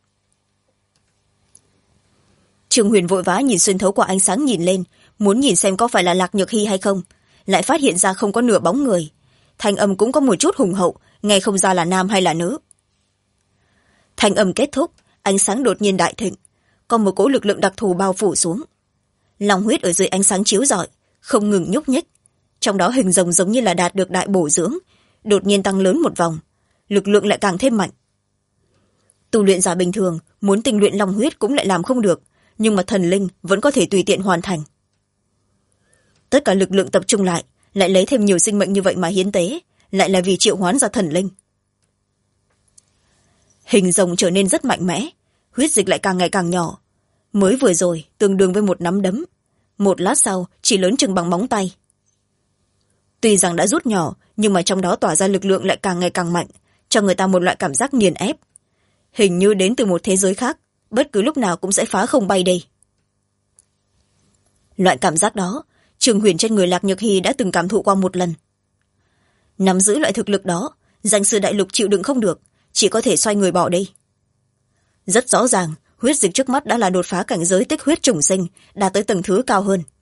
Trương Huyền vội vã nhìn xuyên thấu qua ánh sáng nhìn lên, muốn nhìn xem có phải là Lạc Nhược Hy hay không, lại phát hiện ra không có nửa bóng người. Thanh âm cũng có một chút hùng hậu, nghe không ra là nam hay là nữ. Thanh âm kết thúc, ánh sáng đột nhiên đại thịnh, có một cỗ lực lượng đặc thù bao phủ xuống. Long huyết ở dưới ánh sáng chiếu rọi, không ngừng nhúc nhích, trong đó hình rồng giống như là đạt được đại bổ dưỡng, đột nhiên tăng lớn một vòng, lực lượng lại càng thêm mạnh. Tu luyện giả bình thường muốn tinh luyện long huyết cũng lại làm không được, nhưng mà thần linh vẫn có thể tùy tiện hoàn thành. Tất cả lực lượng tập trung lại lấy thêm nhiều sinh mệnh như vậy mà hiến tế, lại là vì triệu hoán ra thần linh. Hình rồng trở nên rất mạnh mẽ, huyết dịch lại càng ngày càng nhỏ, mới vừa rồi tương đương với một nắm đấm, một lát sau chỉ lớn chừng bằng móng tay. Tuy rằng đã rút nhỏ, nhưng mà trong đó tỏa ra lực lượng lại càng ngày càng mạnh, cho người ta một loại cảm giác nghiền ép, hình như đến từ một thế giới khác, bất cứ lúc nào cũng sẽ phá không bay đi. Loại cảm giác đó Trương Huyền trên người Lạc Nhược Hy đã từng cảm thụ qua một lần. Nắm giữ loại thực lực đó, danh sư đại lục chịu đựng không được, chỉ có thể xoay người bỏ đi. Rất rõ ràng, huyết dịch trước mắt đã là đột phá cảnh giới tích huyết trùng sinh, đạt tới tầng thứ cao hơn.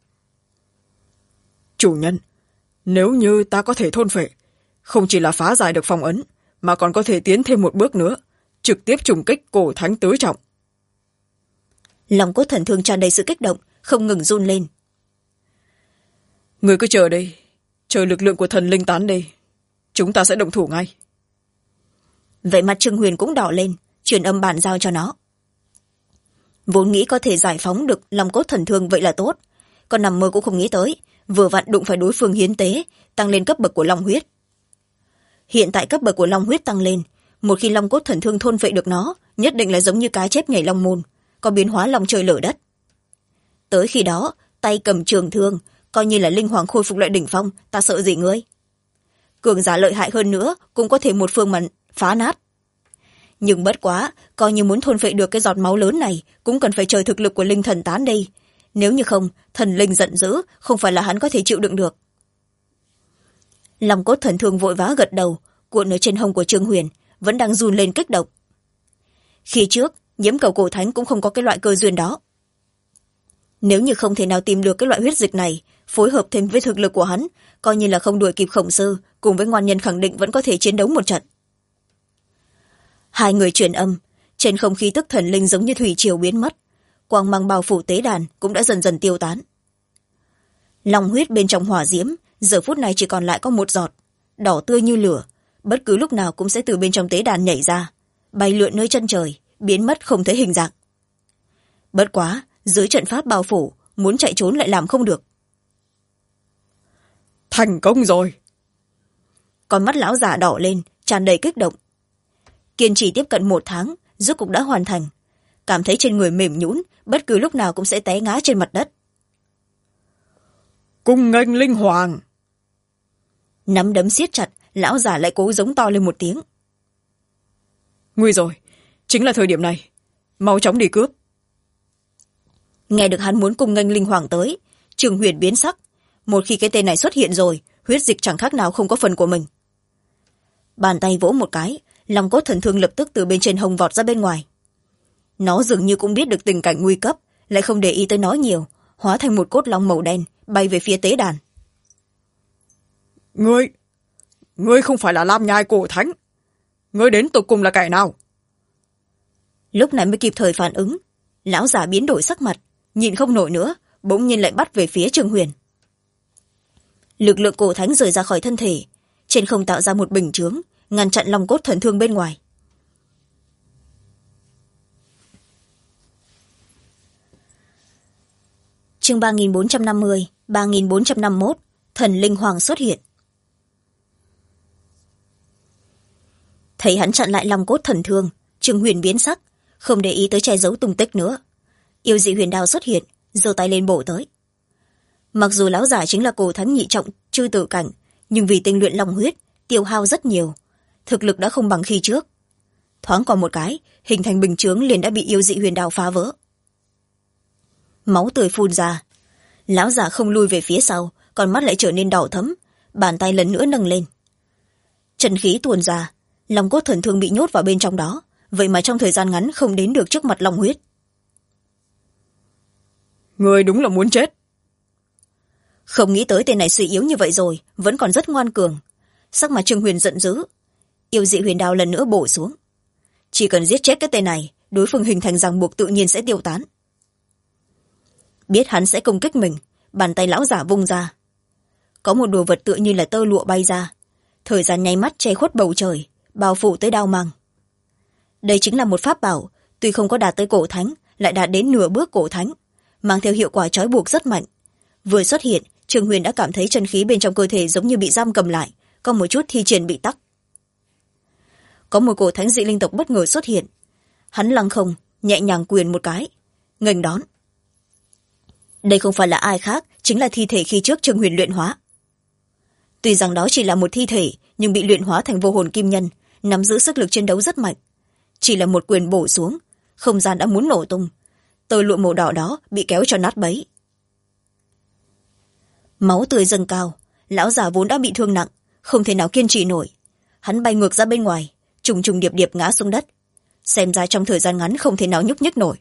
Chủ nhân, nếu như ta có thể thôn phệ, không chỉ là phá giải được phong ấn, mà còn có thể tiến thêm một bước nữa, trực tiếp trùng kích cổ thánh tứ trọng.
Lòng cốt thần thương tràn đầy sự kích động, không ngừng run lên.
Người cứ chờ đây, chờ lực lượng của thần linh tán đi, chúng ta sẽ động thủ ngay.
Vậy mặt Trương Huyền cũng đỏ lên, truyền âm bàn giao cho nó. Vốn nghĩ có thể giải phóng được lòng cốt thần thương vậy là tốt, còn nằm mơ cũng không nghĩ tới vừa vặn đụng phải đối phương hiến tế, tăng lên cấp bậc của long huyết. Hiện tại cấp bậc của long huyết tăng lên, một khi long cốt thần thương thôn phệ được nó, nhất định là giống như cá chép nhảy long môn, có biến hóa lòng trời lở đất. Tới khi đó tay cầm trường thương, coi như là linh hoàng khôi phục lại đỉnh phong, ta sợ gì ngươi. Cường giả lợi hại hơn nữa cũng có thể một phương mà phá nát. Nhưng bất quá, coi như muốn thôn phệ được cái giọt máu lớn này cũng cần phải chờ thực lực của linh thần tán đi, nếu như không thần linh giận dữ, không phải là hắn có thể chịu đựng được. Lòng cốt thần thương vội vã gật đầu, cuộn ở trên hông của Trương Huyền vẫn đang run lên kích động. Khi trước Nhiễm Cầu Cổ Thánh cũng không có cái loại cơ duyên đó. Nếu như không thể nào tìm được cái loại huyết dịch này, phối hợp thêm với thực lực của hắn, coi như là không đuổi kịp Khổng Sư, cùng với Ngoan Nhân khẳng định vẫn có thể chiến đấu một trận. Hai người truyền âm, trên không khí tức thần linh giống như thủy triều biến mất, quang mang bao phủ tế đàn cũng đã dần dần tiêu tán. Long huyết bên trong hỏa diễm giờ phút này chỉ còn lại có một giọt, đỏ tươi như lửa, bất cứ lúc nào cũng sẽ từ bên trong tế đàn nhảy ra, bay lượn nơi chân trời, biến mất không thấy hình dạng. Bất quá dưới trận pháp bao phủ, muốn chạy trốn lại làm không được.
Thành công rồi.
Con mắt lão già đỏ lên, tràn đầy kích động. Kiên trì tiếp cận 1 tháng, rốt cục đã hoàn thành, cảm thấy trên người mềm nhũn, bất cứ lúc nào cũng sẽ té ngã trên mặt đất.
Cung nghênh linh hoàng.
Nắm đấm siết chặt, lão già lại cố giống to lên một tiếng.
Nguy rồi, chính là thời điểm này, mau chóng đi cướp,
Nghe được hắn muốn cùng nghênh linh hoàng tới, Trương Huyền biến sắc. Một khi cái tên này xuất hiện rồi, huyết dịch chẳng khác nào không có phần của mình. Bàn tay vỗ một cái, long cốt thần thương lập tức từ bên trên hông vọt ra bên ngoài. Nó dường như cũng biết được tình cảnh nguy cấp, lại không để ý tới nói nhiều, hóa thành một cốt long màu đen bay về phía tế đàn.
Ngươi không phải là Lam Nhai Cổ Thánh. Ngươi đến tột cùng là kẻ nào?
Lúc này mới kịp thời phản ứng, lão già biến đổi sắc mặt, nhịn không nổi nữa, bỗng nhiên lại bắt về phía Trương Huyền. Lực lượng cổ thánh rời ra khỏi thân thể, trên không tạo ra một bình chướng, ngăn chặn long cốt thần thương bên ngoài. Chương 3450, 3451, thần linh hoàng xuất hiện. Thấy hắn chặn lại long cốt thần thương, Trương Huyền biến sắc, không để ý tới che giấu tung tích nữa. Yêu dị huyền đao xuất hiện, giơ tay lên bổ tới. Mặc dù lão giả chính là cổ thánh nhị trọng chư tử cảnh, nhưng vì tinh luyện long huyết tiêu hao rất nhiều, thực lực đã không bằng khi trước. Thoáng qua một cái, hình thành bình chướng liền đã bị yêu dị huyền đao phá vỡ. Máu tươi phun ra, lão giả không lui về phía sau, còn mắt lại trở nên đỏ thẫm, bàn tay lần nữa nâng lên. Chân khí tuôn ra, long cốt thần thương bị nhốt vào bên trong đó, vậy mà trong thời gian ngắn không đến được trước mặt long huyết.
Ngươi đúng là muốn chết.
Không nghĩ tới tên này suy yếu như vậy rồi, vẫn còn rất ngoan cường. Sắc mặt Trương Huyền giận dữ, yêu dị huyền đao lần nữa bổ xuống. Chỉ cần giết chết cái tên này, đối phương hình thành ràng buộc tự nhiên sẽ tiêu tán. Biết hắn sẽ công kích mình, bàn tay lão giả vung ra. Có một đồ vật tựa như là tơ lụa bay ra, thời gian nháy mắt che khuất bầu trời, bao phủ tới đao mang. Đây chính là một pháp bảo, tuy không có đạt tới cổ thánh, lại đạt đến nửa bước cổ thánh, mang theo hiệu quả trói buộc rất mạnh. Vừa xuất hiện, Trương Huyền đã cảm thấy chân khí bên trong cơ thể giống như bị giam cầm lại, có một chút thi triển bị tắc. Có một cổ thánh dị linh tộc bất ngờ xuất hiện, hắn lăng không nhẹ nhàng quyền một cái, nghênh đón. Đây không phải là ai khác, chính là thi thể khi trước Trương Huyền luyện hóa. Tuy rằng đó chỉ là một thi thể, nhưng bị luyện hóa thành vô hồn kim nhân, nắm giữ sức lực chiến đấu rất mạnh. Chỉ là một quyền bổ xuống, không gian đã muốn nổ tung, tơ lụa màu đỏ đó bị kéo cho nát bấy. Máu tươi dâng cao, lão già vốn đã bị thương nặng, không thể nào kiên trì nổi. Hắn bay ngược ra bên ngoài, trùng trùng điệp điệp ngã xuống đất, xem ra trong thời gian ngắn không thể nào nhúc nhích nổi.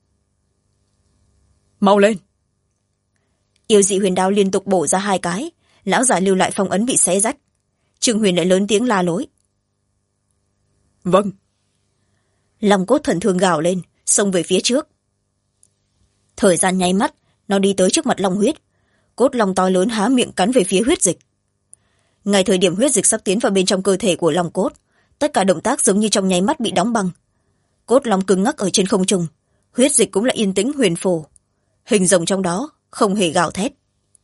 Mau lên!
Yêu dị huyền đao liên tục bổ ra 2 cái, lão già lưu lại phong ấn bị xé rách. Trương Huyền lại lớn tiếng la lối.
Vâng.
Long cốt thần thương gào lên, xông về phía trước. Thời gian nháy mắt, nó đi tới trước mặt long huyết. Cốt long to lớn há miệng cắn về phía huyết dịch. Ngay thời điểm huyết dịch sắp tiến vào bên trong cơ thể của long cốt, tất cả động tác giống như trong nháy mắt bị đóng băng. Cốt long cứng ngắc ở trên không trung, huyết dịch cũng là yên tĩnh huyền phù. Hình rồng trong đó không hề gào thét.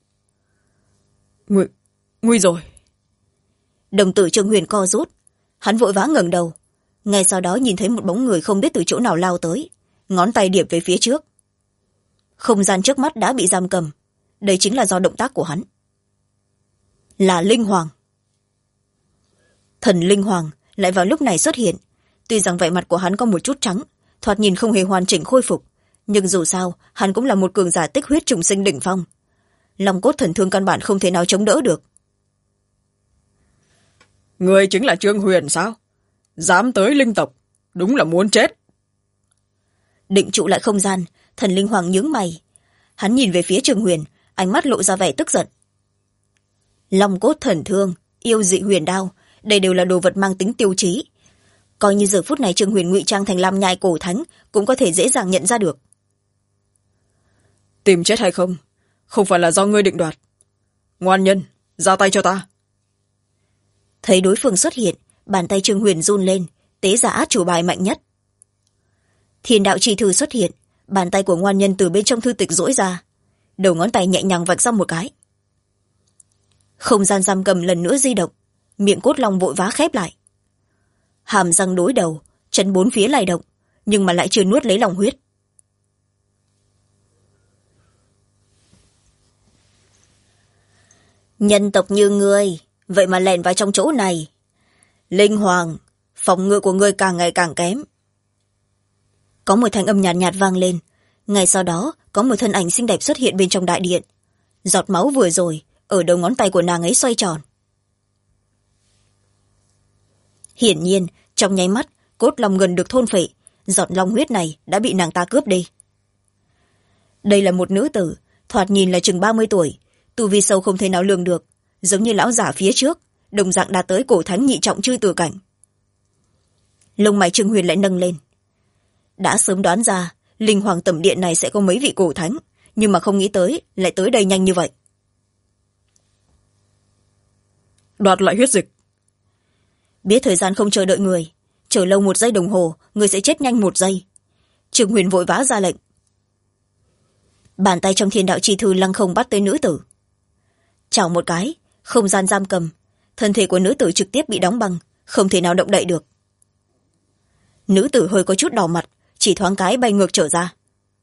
Nguy rồi.
Đồng tử Trương Huyền co rút, hắn vội vã ngẩng đầu, ngay sau đó nhìn thấy một bóng người không biết từ chỗ nào lao tới, ngón tay điểm về phía trước. Không gian trước mắt đã bị giam cầm, đây chính là do động tác của hắn. Là linh hoàng. Thần linh hoàng lại vào lúc này xuất hiện. Tuy rằng vẻ mặt của hắn có một chút trắng, thoạt nhìn không hề hoàn chỉnh khôi phục, nhưng dù sao hắn cũng là một cường giả tích huyết trùng sinh đỉnh phong. Long cốt thần thương căn bản không thể nào chống đỡ được.
Ngươi chính là Trương Huyền sao? Dám tới linh tộc, đúng là muốn chết.
Định trụ lại không gian, thần linh hoàng nhướng mày. Hắn nhìn về phía Trương Huyền, ánh mắt lộ ra vẻ tức giận. Long cốt thần thương, yêu dị huyền đao, đây đều là đồ vật mang tính tiêu chí. Coi như giờ phút này Trương Huyền ngụy trang thành Lam Nhai Cổ Thánh cũng có thể dễ dàng nhận ra được.
Tìm chết hay không, không phải là do ngươi định đoạt. Ngoan nhân, ra tay cho ta.
Thấy đối phương xuất hiện, bàn tay Trương Huyền run lên, tế ra át chủ bài mạnh nhất. Thiên đạo chi thư xuất hiện, bàn tay của ngoan nhân từ bên trong thư tịch duỗi ra, đầu ngón tay nhẹ nhàng vạch ra một cái. Không gian giam cầm lần nữa di động, miệng cốt long vội vã khép lại. Hàm răng đối đầu, chân 4 phía lay động, nhưng mà lại chưa nuốt lấy lòng huyết. Nhân tộc như ngươi, vậy mà lèn vào trong chỗ này. Linh hoàng, phòng ngự của ngươi càng ngày càng kém. Có một thanh âm nhạt nhạt vang lên, ngay sau đó có một thân ảnh xinh đẹp xuất hiện bên trong đại điện. Giọt máu vừa rồi ở đầu ngón tay của nàng ấy xoay tròn. Hiển nhiên trong nháy mắt cốt long gần được thôn phệ, giọt long huyết này đã bị nàng ta cướp đi. Đây là một nữ tử, thoạt nhìn là chừng 30 tuổi, tu vi sâu không thể nào lường được, giống như lão giả phía trước, đồng dạng đạt tới cổ thánh nhị trọng chư tử cảnh. Lông mày Trương Huyền lại nâng lên. Đã sớm đoán ra linh hoàng tẩm điện này sẽ có mấy vị cổ thánh, nhưng mà không nghĩ tới lại tới đây nhanh như vậy.
Đoạt lại huyết dịch.
Biết thời gian không chờ đợi người, chờ lâu 1 giây đồng hồ người sẽ chết nhanh 1 giây. Trương Huyền vội vã ra lệnh. Bàn tay trong thiên đạo chi thư lăng không bắt tới nữ tử. Chảo một cái, không gian giam cầm, thân thể của nữ tử trực tiếp bị đóng băng, không thể nào động đậy được. Nữ tử hơi có chút đỏ mặt, chỉ thoáng cái bay ngược trở ra.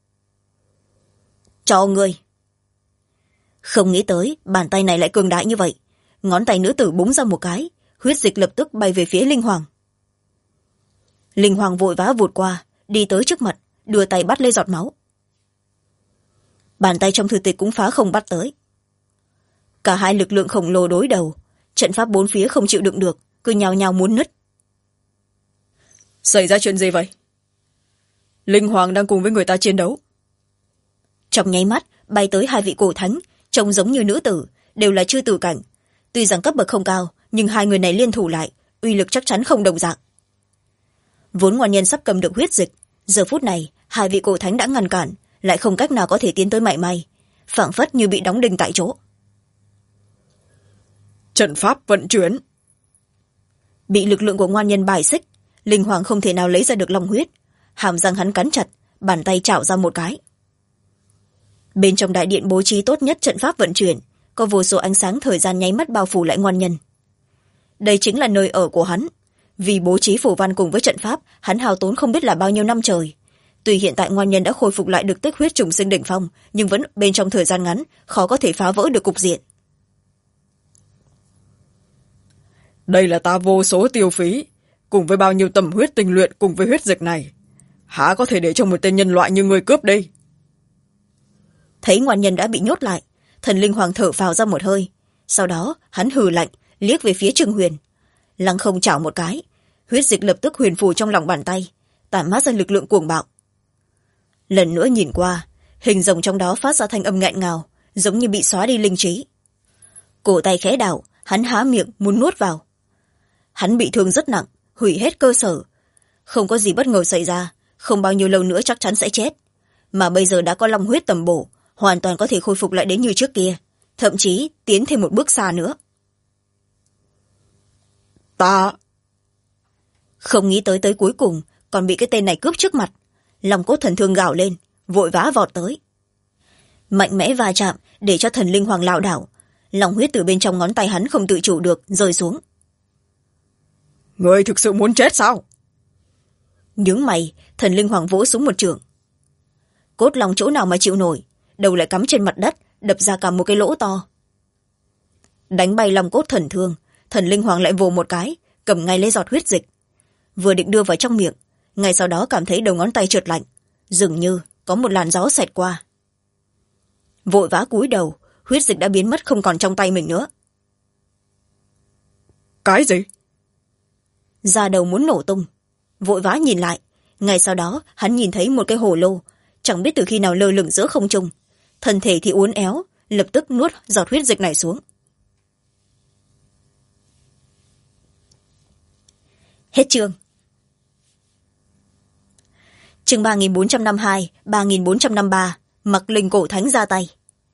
Cho ngươi. Không nghĩ tới bàn tay này lại cường đại như vậy, ngón tay nữ tử búng ra một cái, huyết dịch lập tức bay về phía linh hoàng. Linh hoàng vội vã vụt qua, đi tới trước mặt, đưa tay bắt lấy giọt máu. Bàn tay trong thư tịch cũng phá không bắt tới. Cả hai lực lượng khổng lồ đối đầu, trận pháp bốn phía không chịu đựng được, cứ nhào nhào muốn nứt.
Xảy ra chuyện gì vậy? Linh hoàng đang cùng với người ta chiến đấu.
Trong nháy mắt bay tới 2 vị cổ thánh, trông giống như nữ tử, đều là chư tử cảnh. Tuy rằng cấp bậc không cao, nhưng 2 người này liên thủ lại, uy lực chắc chắn không đồng dạng. Vốn ngoan nhân sắp cầm được huyết dịch, giờ phút này 2 vị cổ thánh đã ngăn cản, lại không cách nào có thể tiến tới mảy may, phảng phất như bị đóng đinh tại chỗ.
Trận pháp vận chuyển.
Bị lực lượng của ngoan nhân bài xích, linh hoàng không thể nào lấy ra được long huyết, hàm răng hắn cắn chặt, bàn tay chảo ra một cái. Bên trong đại điện bố trí tốt nhất trận pháp vận chuyển, có vô số ánh sáng thời gian nháy mắt bao phủ lại ngoan nhân. Đây chính là nơi ở của hắn. Vì bố trí phù văn cùng với trận pháp, hắn hao tốn không biết là bao nhiêu năm trời. Tuy hiện tại ngoan nhân đã khôi phục lại được tích huyết trùng sinh đỉnh phong, nhưng vẫn bên trong thời gian ngắn khó có thể phá vỡ được cục diện.
Đây là ta vô số tiêu phí, cùng với bao nhiêu tầm huyết tinh luyện cùng với huyết dịch này, há có thể để cho một tên nhân loại như người cướp đi?
Thấy ngoan nhân đã bị nhốt lại, thần linh hoàng thở phào ra một hơi, sau đó hắn hừ lạnh liếc về phía Trương Huyền, lăng không chảo một cái, huyết dịch lập tức huyền phù trong lòng bàn tay, tản mát ra lực lượng cuồng bạo. Lần nữa nhìn qua, hình rồng trong đó phát ra thanh âm nghẹn ngào, giống như bị xóa đi linh trí. Cổ tay khẽ đảo, hắn há miệng muốn nuốt vào. Hắn bị thương rất nặng, hủy hết cơ sở, không có gì bất ngờ xảy ra, không bao nhiêu lâu nữa chắc chắn sẽ chết, mà bây giờ đã có long huyết tầm bổ, hoàn toàn có thể khôi phục lại đến như trước kia, thậm chí tiến thêm một bước xa nữa.
Ta
không nghĩ tới cuối cùng còn bị cái tên này cướp trước mặt. Lòng cốt thần thương gào lên, vội vã vọt tới, mạnh mẽ va chạm để cho thần linh hoàng lảo đảo, lòng huyết từ bên trong ngón tay hắn không tự chủ được rơi xuống.
Người thực sự muốn chết sao?
Nhướng mày, thần linh hoàng vỗ xuống một chưởng. Cốt lòng chỗ nào mà chịu nổi, đầu lại cắm trên mặt đất, đập ra cả một cái lỗ to. Đánh bay lòng cốt thần thương, thần linh hoàng lại vồ một cái, cầm ngay lấy giọt huyết dịch, vừa định đưa vào trong miệng, ngay sau đó cảm thấy đầu ngón tay trượt lạnh, dường như có một làn gió xẹt qua. Vội vã cúi đầu, huyết dịch đã biến mất không còn trong tay mình nữa.
Cái gì?
Da đầu muốn nổ tung, vội vã nhìn lại, ngay sau đó hắn nhìn thấy một cái hồ lô, chẳng biết từ khi nào lơ lửng giữa không trung, thân thể thì uốn éo, lập tức nuốt giọt huyết dịch này xuống. Hết chương. Chương 3452, 3453, Mặc Linh cổ thánh ra tay.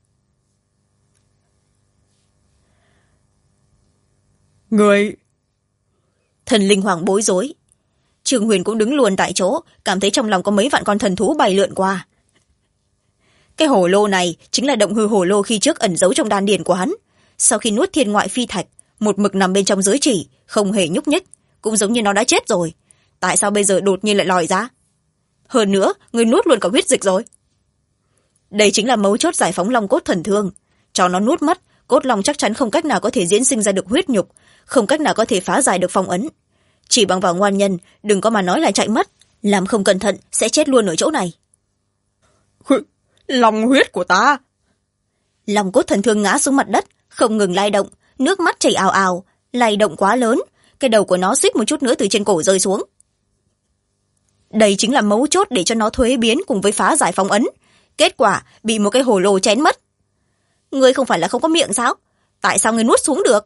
Người...
Thần linh hoàng bối rối. Trương Huyền cũng đứng luôn tại chỗ, cảm thấy trong lòng có mấy vạn con thần thú bay lượn qua. Cái hồ lô này chính là động hư hồ lô khi trước ẩn giấu trong đan điền của hắn. Sau khi nuốt thiên ngoại phi thạch, một mực nằm bên trong giới chỉ, không hề nhúc nhích, cũng giống như nó đã chết rồi. Tại sao bây giờ đột nhiên lại lòi ra? Hơn nữa, người nuốt luôn cả huyết dịch rồi. Đây chính là mấu chốt giải phóng long cốt thần thương. Cho nó nuốt mất, cốt long chắc chắn không cách nào có thể diễn sinh ra được huyết nhục, không cách nào có thể phá giải được phong ấn. Chỉ bằng vào ngoan nhân, đừng có mà nói là chạy mất, làm không cẩn thận sẽ chết luôn ở chỗ này.
Lòng huyết của ta.
Lòng cốt thần thương ngã xuống mặt đất, không ngừng lay động, nước mắt chảy ào ào, lay động quá lớn, cái đầu của nó suýt một chút nữa từ trên cổ rơi xuống. Đây chính là mấu chốt để cho nó thuế biến cùng với phá giải phong ấn. Kết quả bị một cái hồ lô chén mất. Ngươi không phải là không có miệng sao? Tại sao ngươi nuốt xuống được?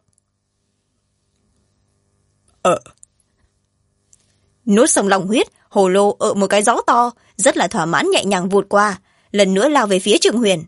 Nuốt xong lòng huyết, hồ lô một cái gió to, rất là thỏa mãn nhẹ nhàng vụt qua, lần nữa lao về phía Trương Huyền.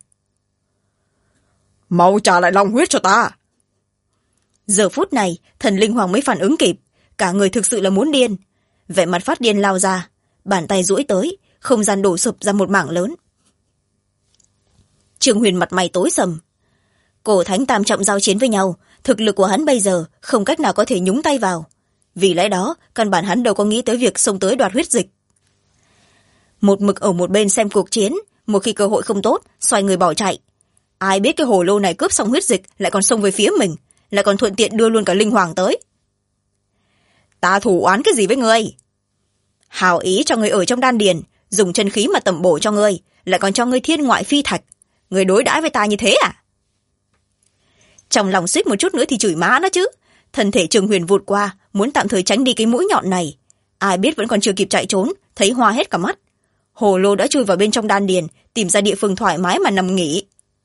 Mau trả lại lòng huyết cho ta.
Giờ phút này, thần linh hoàng mới phản ứng kịp, cả người thực sự là muốn điên. Vẻ mặt phát điên lao ra, bàn tay duỗi tới, không gian đổ sụp ra một mảng lớn. Trương Huyền mặt mày tối sầm. Cổ thánh tam trọng giao chiến với nhau, thực lực của hắn bây giờ không cách nào có thể nhúng tay vào. Vì lẽ đó, căn bản hắn đâu có nghĩ tới việc xông tới đoạt huyết dịch. Một mực ở một bên xem cuộc chiến, một khi cơ hội không tốt, xoay người bỏ chạy. Ai biết cái hồ lô này cướp xong huyết dịch lại còn xông về phía mình, lại còn thuận tiện đưa luôn cả linh hoàng tới. Ta thủ oán cái gì với ngươi? Hào ý cho ngươi ở trong đan điền, dùng chân khí mà tẩm bổ cho ngươi, lại còn cho ngươi thiên ngoại phi thạch. Ngươi đối đãi với ta như thế à? Trong lòng suýt một chút nữa thì chửi má nó chứ. Thân thể Trương Huyền vụt qua, muốn tạm thời tránh đi cái mũi nhọn này. Ai biết vẫn còn chưa kịp chạy trốn, thấy hoa hết cả mắt. Hồ lô đã chui vào bên trong đan điền, tìm ra địa phương thoải mái mà nằm nghỉ.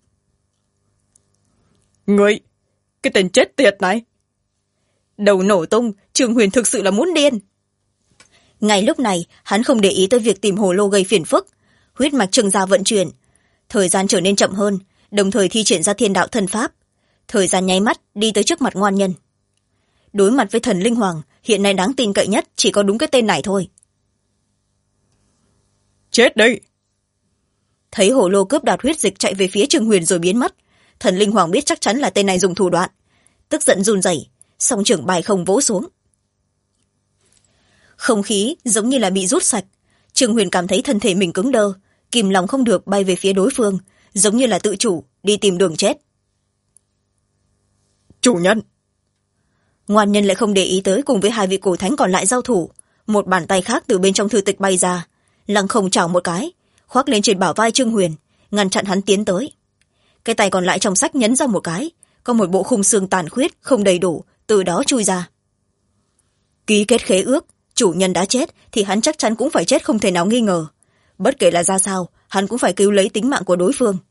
Ngươi, cái tên chết tiệt này.
Đầu nổ tung, Trương Huyền thực sự là muốn điên. Ngay lúc này, hắn không để ý tới việc tìm hồ lô gây phiền phức. Huyết mạch Trương gia vận chuyển. Thời gian trở nên chậm hơn, đồng thời thi triển ra thiên đạo thần pháp. Thời gian nháy mắt đi tới trước mặt ngoan nhân. Đối mặt với thần linh hoàng, hiện nay đáng tin cậy nhất chỉ có đúng cái tên này thôi.
Chết đi.
Thấy hồ lô cướp đoạt huyết dịch chạy về phía Trương Huyền rồi biến mất, thần linh hoàng biết chắc chắn là tên này dùng thủ đoạn, tức giận run rẩy, song trưởng bài không vỗ xuống. Không khí giống như là bị rút sạch. Trương Huyền cảm thấy thân thể mình cứng đơ, kìm lòng không được bay về phía đối phương, giống như là tự chủ đi tìm đường chết.
Chủ nhân.
Ngoan nhân lại không để ý tới cùng với hai vị cổ thánh còn lại giao thủ. Một bàn tay khác từ bên trong thư tịch bay ra, lăng không chảo một cái, khoác lên trên bả vai Trương Huyền, ngăn chặn hắn tiến tới. Cái tay còn lại trong sách nhấn ra một cái, có một bộ khung xương tàn khuyết không đầy đủ từ đó chui ra. Ký kết khế ước, chủ nhân đã chết thì hắn chắc chắn cũng phải chết không thể nào nghi ngờ. Bất kể là ra sao, hắn cũng phải cứu lấy tính mạng của đối phương.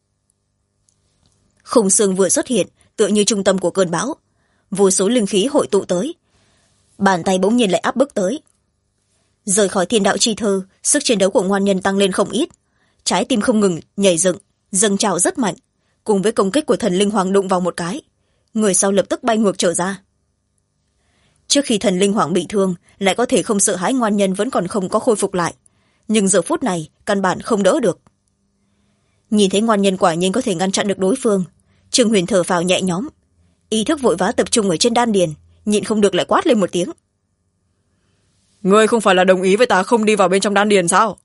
Khung xương vừa xuất hiện, tựa như trung tâm của cơn bão. Vô số linh khí hội tụ tới. Bàn tay bỗng nhiên lại áp bức tới. Rời khỏi thiên đạo chi thư, sức chiến đấu của ngoan nhân tăng lên không ít. Trái tim không ngừng nhảy dựng, dâng trào rất mạnh. Cùng với công kích của thần linh hoàng đụng vào một cái, người sau lập tức bay ngược trở ra. Trước khi thần linh hoàng bị thương, lại có thể không sợ hãi ngoan nhân vẫn còn không có khôi phục lại. Nhưng giờ phút này, căn bản không đỡ được. Nhìn thấy ngoan nhân quả nhiên có thể ngăn chặn được đối phương, Trương Huyền thở phào nhẹ nhõm, ý thức vội vã tập trung ở trên đan điền, nhịn không được lại quát lên một tiếng.
Ngươi không phải là đồng ý với ta không đi vào bên trong đan điền sao?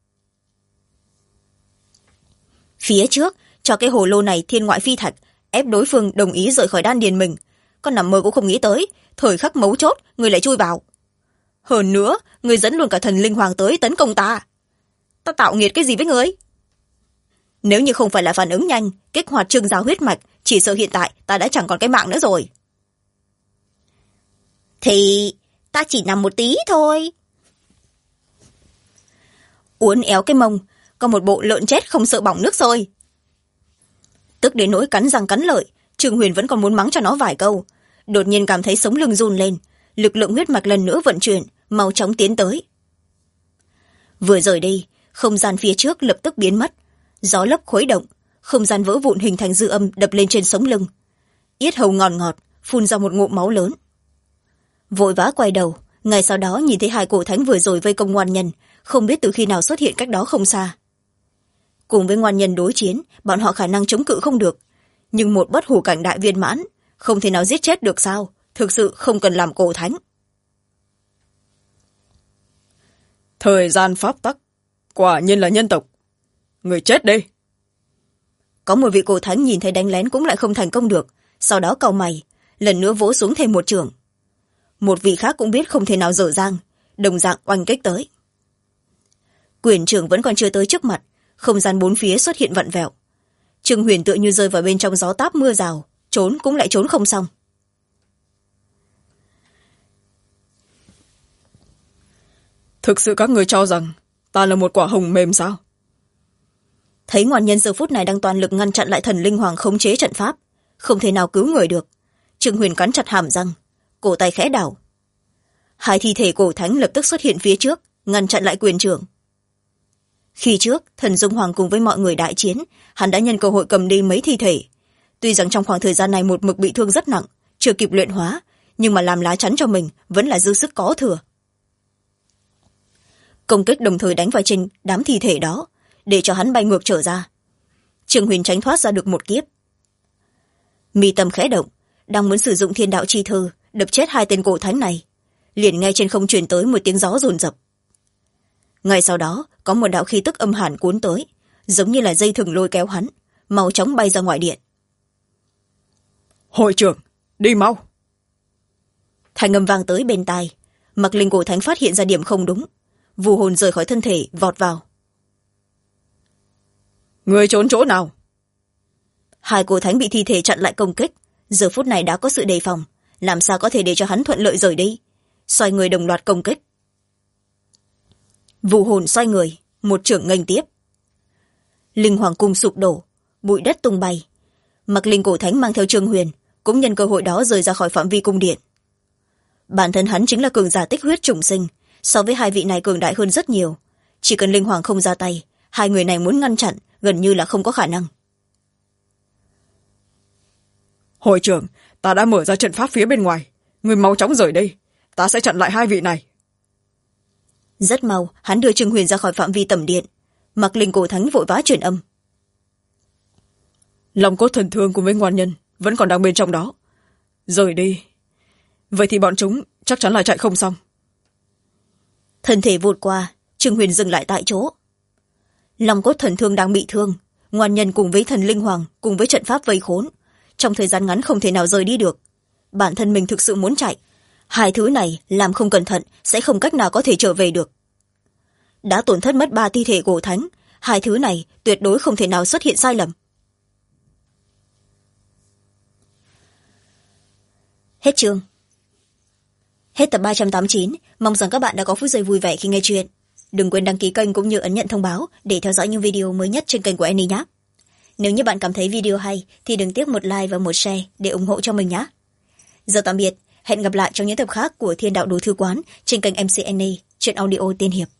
Phía trước, cho cái hồ lô này thiên ngoại phi thạch, ép đối phương đồng ý rời khỏi đan điền mình. Con nằm mơ cũng không nghĩ tới, thời khắc mấu chốt, người lại chui vào. Hơn nữa, người dẫn luôn cả thần linh hoàng tới tấn công ta. Ta tạo nghiệt cái gì với người? Nếu như không phải là phản ứng nhanh, kích hoạt Trương gia huyết mạch, chỉ sợ hiện tại ta đã chẳng còn cái mạng nữa rồi. Thì ta chỉ nằm một tí thôi. Uốn éo cái mông, có một bộ lợn chết không sợ bỏng nước sôi. Tức đến nỗi cắn răng cắn lợi, Trương Huyền vẫn còn muốn mắng cho nó vài câu. Đột nhiên cảm thấy sống lưng run lên, lực lượng huyết mạch lần nữa vận chuyển, mau chóng tiến tới. Vừa rời đi, không gian phía trước lập tức biến mất. Gió lốc khuấy động, không gian vỡ vụn hình thành dư âm đập lên trên sống lưng. Yết hầu ngọt ngọt, phun ra một ngụm máu lớn. Vội vã quay đầu, ngay sau đó nhìn thấy hai cổ thánh vừa rồi vây công ngoan nhân, không biết từ khi nào xuất hiện cách đó không xa. Cùng với ngoan nhân đối chiến, bọn họ khả năng chống cự không được. Nhưng một bất hủ cảnh đại viên mãn, không thể nào giết chết được sao, thực sự không cần làm cổ thánh.
Thời gian pháp tắc, quả nhiên là nhân tộc. Người chết đi.
Có một vị cổ thánh nhìn thấy đánh lén cũng lại không thành công được, sau đó cau mày, lần nữa vỗ xuống thêm một chưởng. Một vị khác cũng biết không thể nào dở dang, đồng dạng oanh kích tới. Quyền trưởng vẫn còn chưa tới trước mặt, không gian bốn phía xuất hiện vặn vẹo. Trương Huyền tựa như rơi vào bên trong gió táp mưa rào, trốn cũng lại trốn không xong.
Thực sự các người cho rằng ta là một quả hồng mềm sao?
Thấy ngoan nhân giờ phút này đang toàn lực ngăn chặn lại thần linh hoàng khống chế trận pháp, không thể nào cứu người được. Trương Huyền cắn chặt hàm răng, cổ tay khẽ đảo. Hai thi thể cổ thánh lập tức xuất hiện phía trước, ngăn chặn lại quyền trưởng. Khi trước thần dung hoàng cùng với mọi người đại chiến, hắn đã nhân cơ hội cầm đi mấy thi thể. Tuy rằng trong khoảng thời gian này một mực bị thương rất nặng, chưa kịp luyện hóa, nhưng mà làm lá chắn cho mình vẫn là dư sức có thừa. Công kích đồng thời đánh vào trên đám thi thể đó, để cho hắn bay ngược trở ra. Trương Huyền tránh thoát ra được một kiếp. Mi tâm khẽ động, đang muốn sử dụng thiên đạo chi thư đập chết hai tên cổ thánh này, liền nghe trên không truyền tới một tiếng gió dồn dập. Ngay sau đó có một đạo khí tức âm hàn cuốn tới, giống như là dây thừng lôi kéo hắn, mau chóng bay ra ngoài điện.
Hội trưởng, đi mau!
Thanh âm vang tới bên tai. Mặc linh cổ thánh phát hiện ra điểm không đúng, vù hồn rời khỏi thân thể vọt vào.
Người trốn chỗ nào?
Hai cổ thánh bị thi thể chặn lại công kích, giờ phút này đã có sự đề phòng, làm sao có thể để cho hắn thuận lợi rời đi. Xoay người đồng loạt công kích. Vù hồn xoay người, một chưởng nghênh tiếp. Linh hoàng cung sụp đổ, bụi đất tung bay. Mặc linh cổ thánh mang theo Trương Huyền cũng nhân cơ hội đó rời ra khỏi phạm vi cung điện. Bản thân hắn chính là cường giả tích huyết trùng sinh, so với hai vị này cường đại hơn rất nhiều. Chỉ cần linh hoàng không ra tay, hai người này muốn ngăn chặn gần như là không có khả năng.
Hội trưởng, ta đã mở ra trận pháp phía bên ngoài, người mau chóng rời đây, ta sẽ chặn lại hai vị này.
Rất mau hắn đưa Trương Huyền ra khỏi phạm vi tầm điện. Mặc linh cổ thánh vội vã truyền âm.
Lòng cốt thần thương cùng với ngoan nhân vẫn còn đang bên trong đó. Rời đi, vậy thì bọn chúng chắc chắn là chạy không xong.
Thân thể vụt qua, Trương Huyền dừng lại tại chỗ. Lòng cốt thần thương đang bị thương, ngoan nhân cùng với thần linh hoàng cùng với trận pháp vây khốn, trong thời gian ngắn không thể nào rời đi được. Bản thân mình thực sự muốn chạy, hai thứ này làm không cẩn thận sẽ không cách nào có thể trở về được. Đã tổn thất mất 3 thi thể cổ thánh, hai thứ này tuyệt đối không thể nào xuất hiện sai lầm. Hết chương. Hết tập 389, mong rằng các bạn đã có phút giây vui vẻ khi nghe chuyện. Đừng quên đăng ký kênh cũng như ấn nhận thông báo để theo dõi những video mới nhất trên kênh của Annie nhé. Nếu như bạn cảm thấy video hay thì đừng tiếc một like và một share để ủng hộ cho mình nhé. Giờ tạm biệt, hẹn gặp lại trong những tập khác của Thiên Đạo Đồ Thư Quán trên kênh MC Annie, truyện audio tiên hiệp.